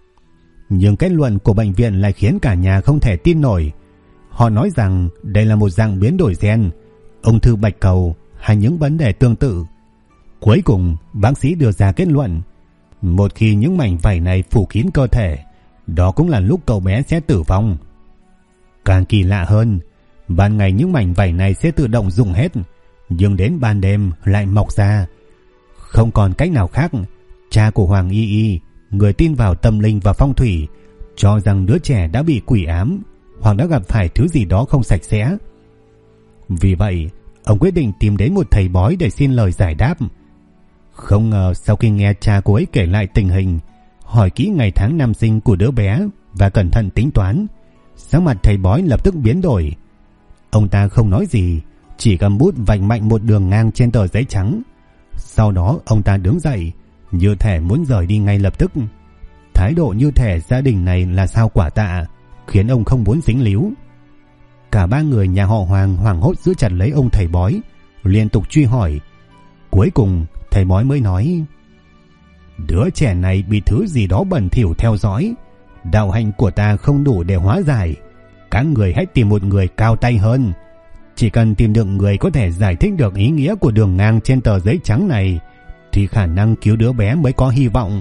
Nhưng kết luận của bệnh viện lại khiến cả nhà không thể tin nổi. Họ nói rằng đây là một dạng biến đổi gen, ung thư bạch cầu hay những vấn đề tương tự. Cuối cùng, bác sĩ đưa ra kết luận, một khi những mảnh vảy này phủ kín cơ thể, đó cũng là lúc cậu bé sẽ tử vong. Càng kỳ lạ hơn, ban ngày những mảnh vảy này sẽ tự động rụng hết, nhưng đến ban đêm lại mọc ra. Không còn cách nào khác, cha của Hoàng Y Y, người tin vào tâm linh và phong thủy, cho rằng đứa trẻ đã bị quỷ ám hoặc đã gặp phải thứ gì đó không sạch sẽ. Vì vậy, ông quyết định tìm đến một thầy bói để xin lời giải đáp. Không ngờ sau khi nghe cha cô ấy kể lại tình hình, hỏi kỹ ngày tháng năm sinh của đứa bé và cẩn thận tính toán, sắc mặt thầy bói lập tức biến đổi. Ông ta không nói gì, chỉ cầm bút vạch mạnh một đường ngang trên tờ giấy trắng. Sau đó ông ta đứng dậy, như thể muốn rời đi ngay lập tức. Thái độ như thể gia đình này là sao quả tạ, khiến ông không muốn dính líu. Cả ba người nhà họ Hoàng hoảng hốt giữ chặt lấy ông thầy bói, liên tục truy hỏi. Cuối cùng thầy bói mới nói: đứa trẻ này bị thứ gì đó bẩn thỉu theo dõi, Đạo hạnh của ta không đủ để hóa giải. Các người hãy tìm một người cao tay hơn. Chỉ cần tìm được người có thể giải thích được ý nghĩa của đường ngang trên tờ giấy trắng này thì khả năng cứu đứa bé mới có hy vọng.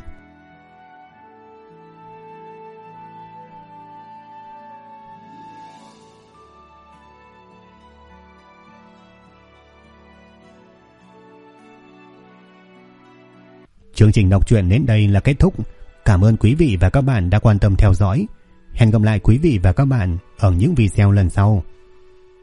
Chương trình đọc truyện đến đây là kết thúc. Cảm ơn quý vị và các bạn đã quan tâm theo dõi. Hẹn gặp lại quý vị và các bạn ở những video lần sau.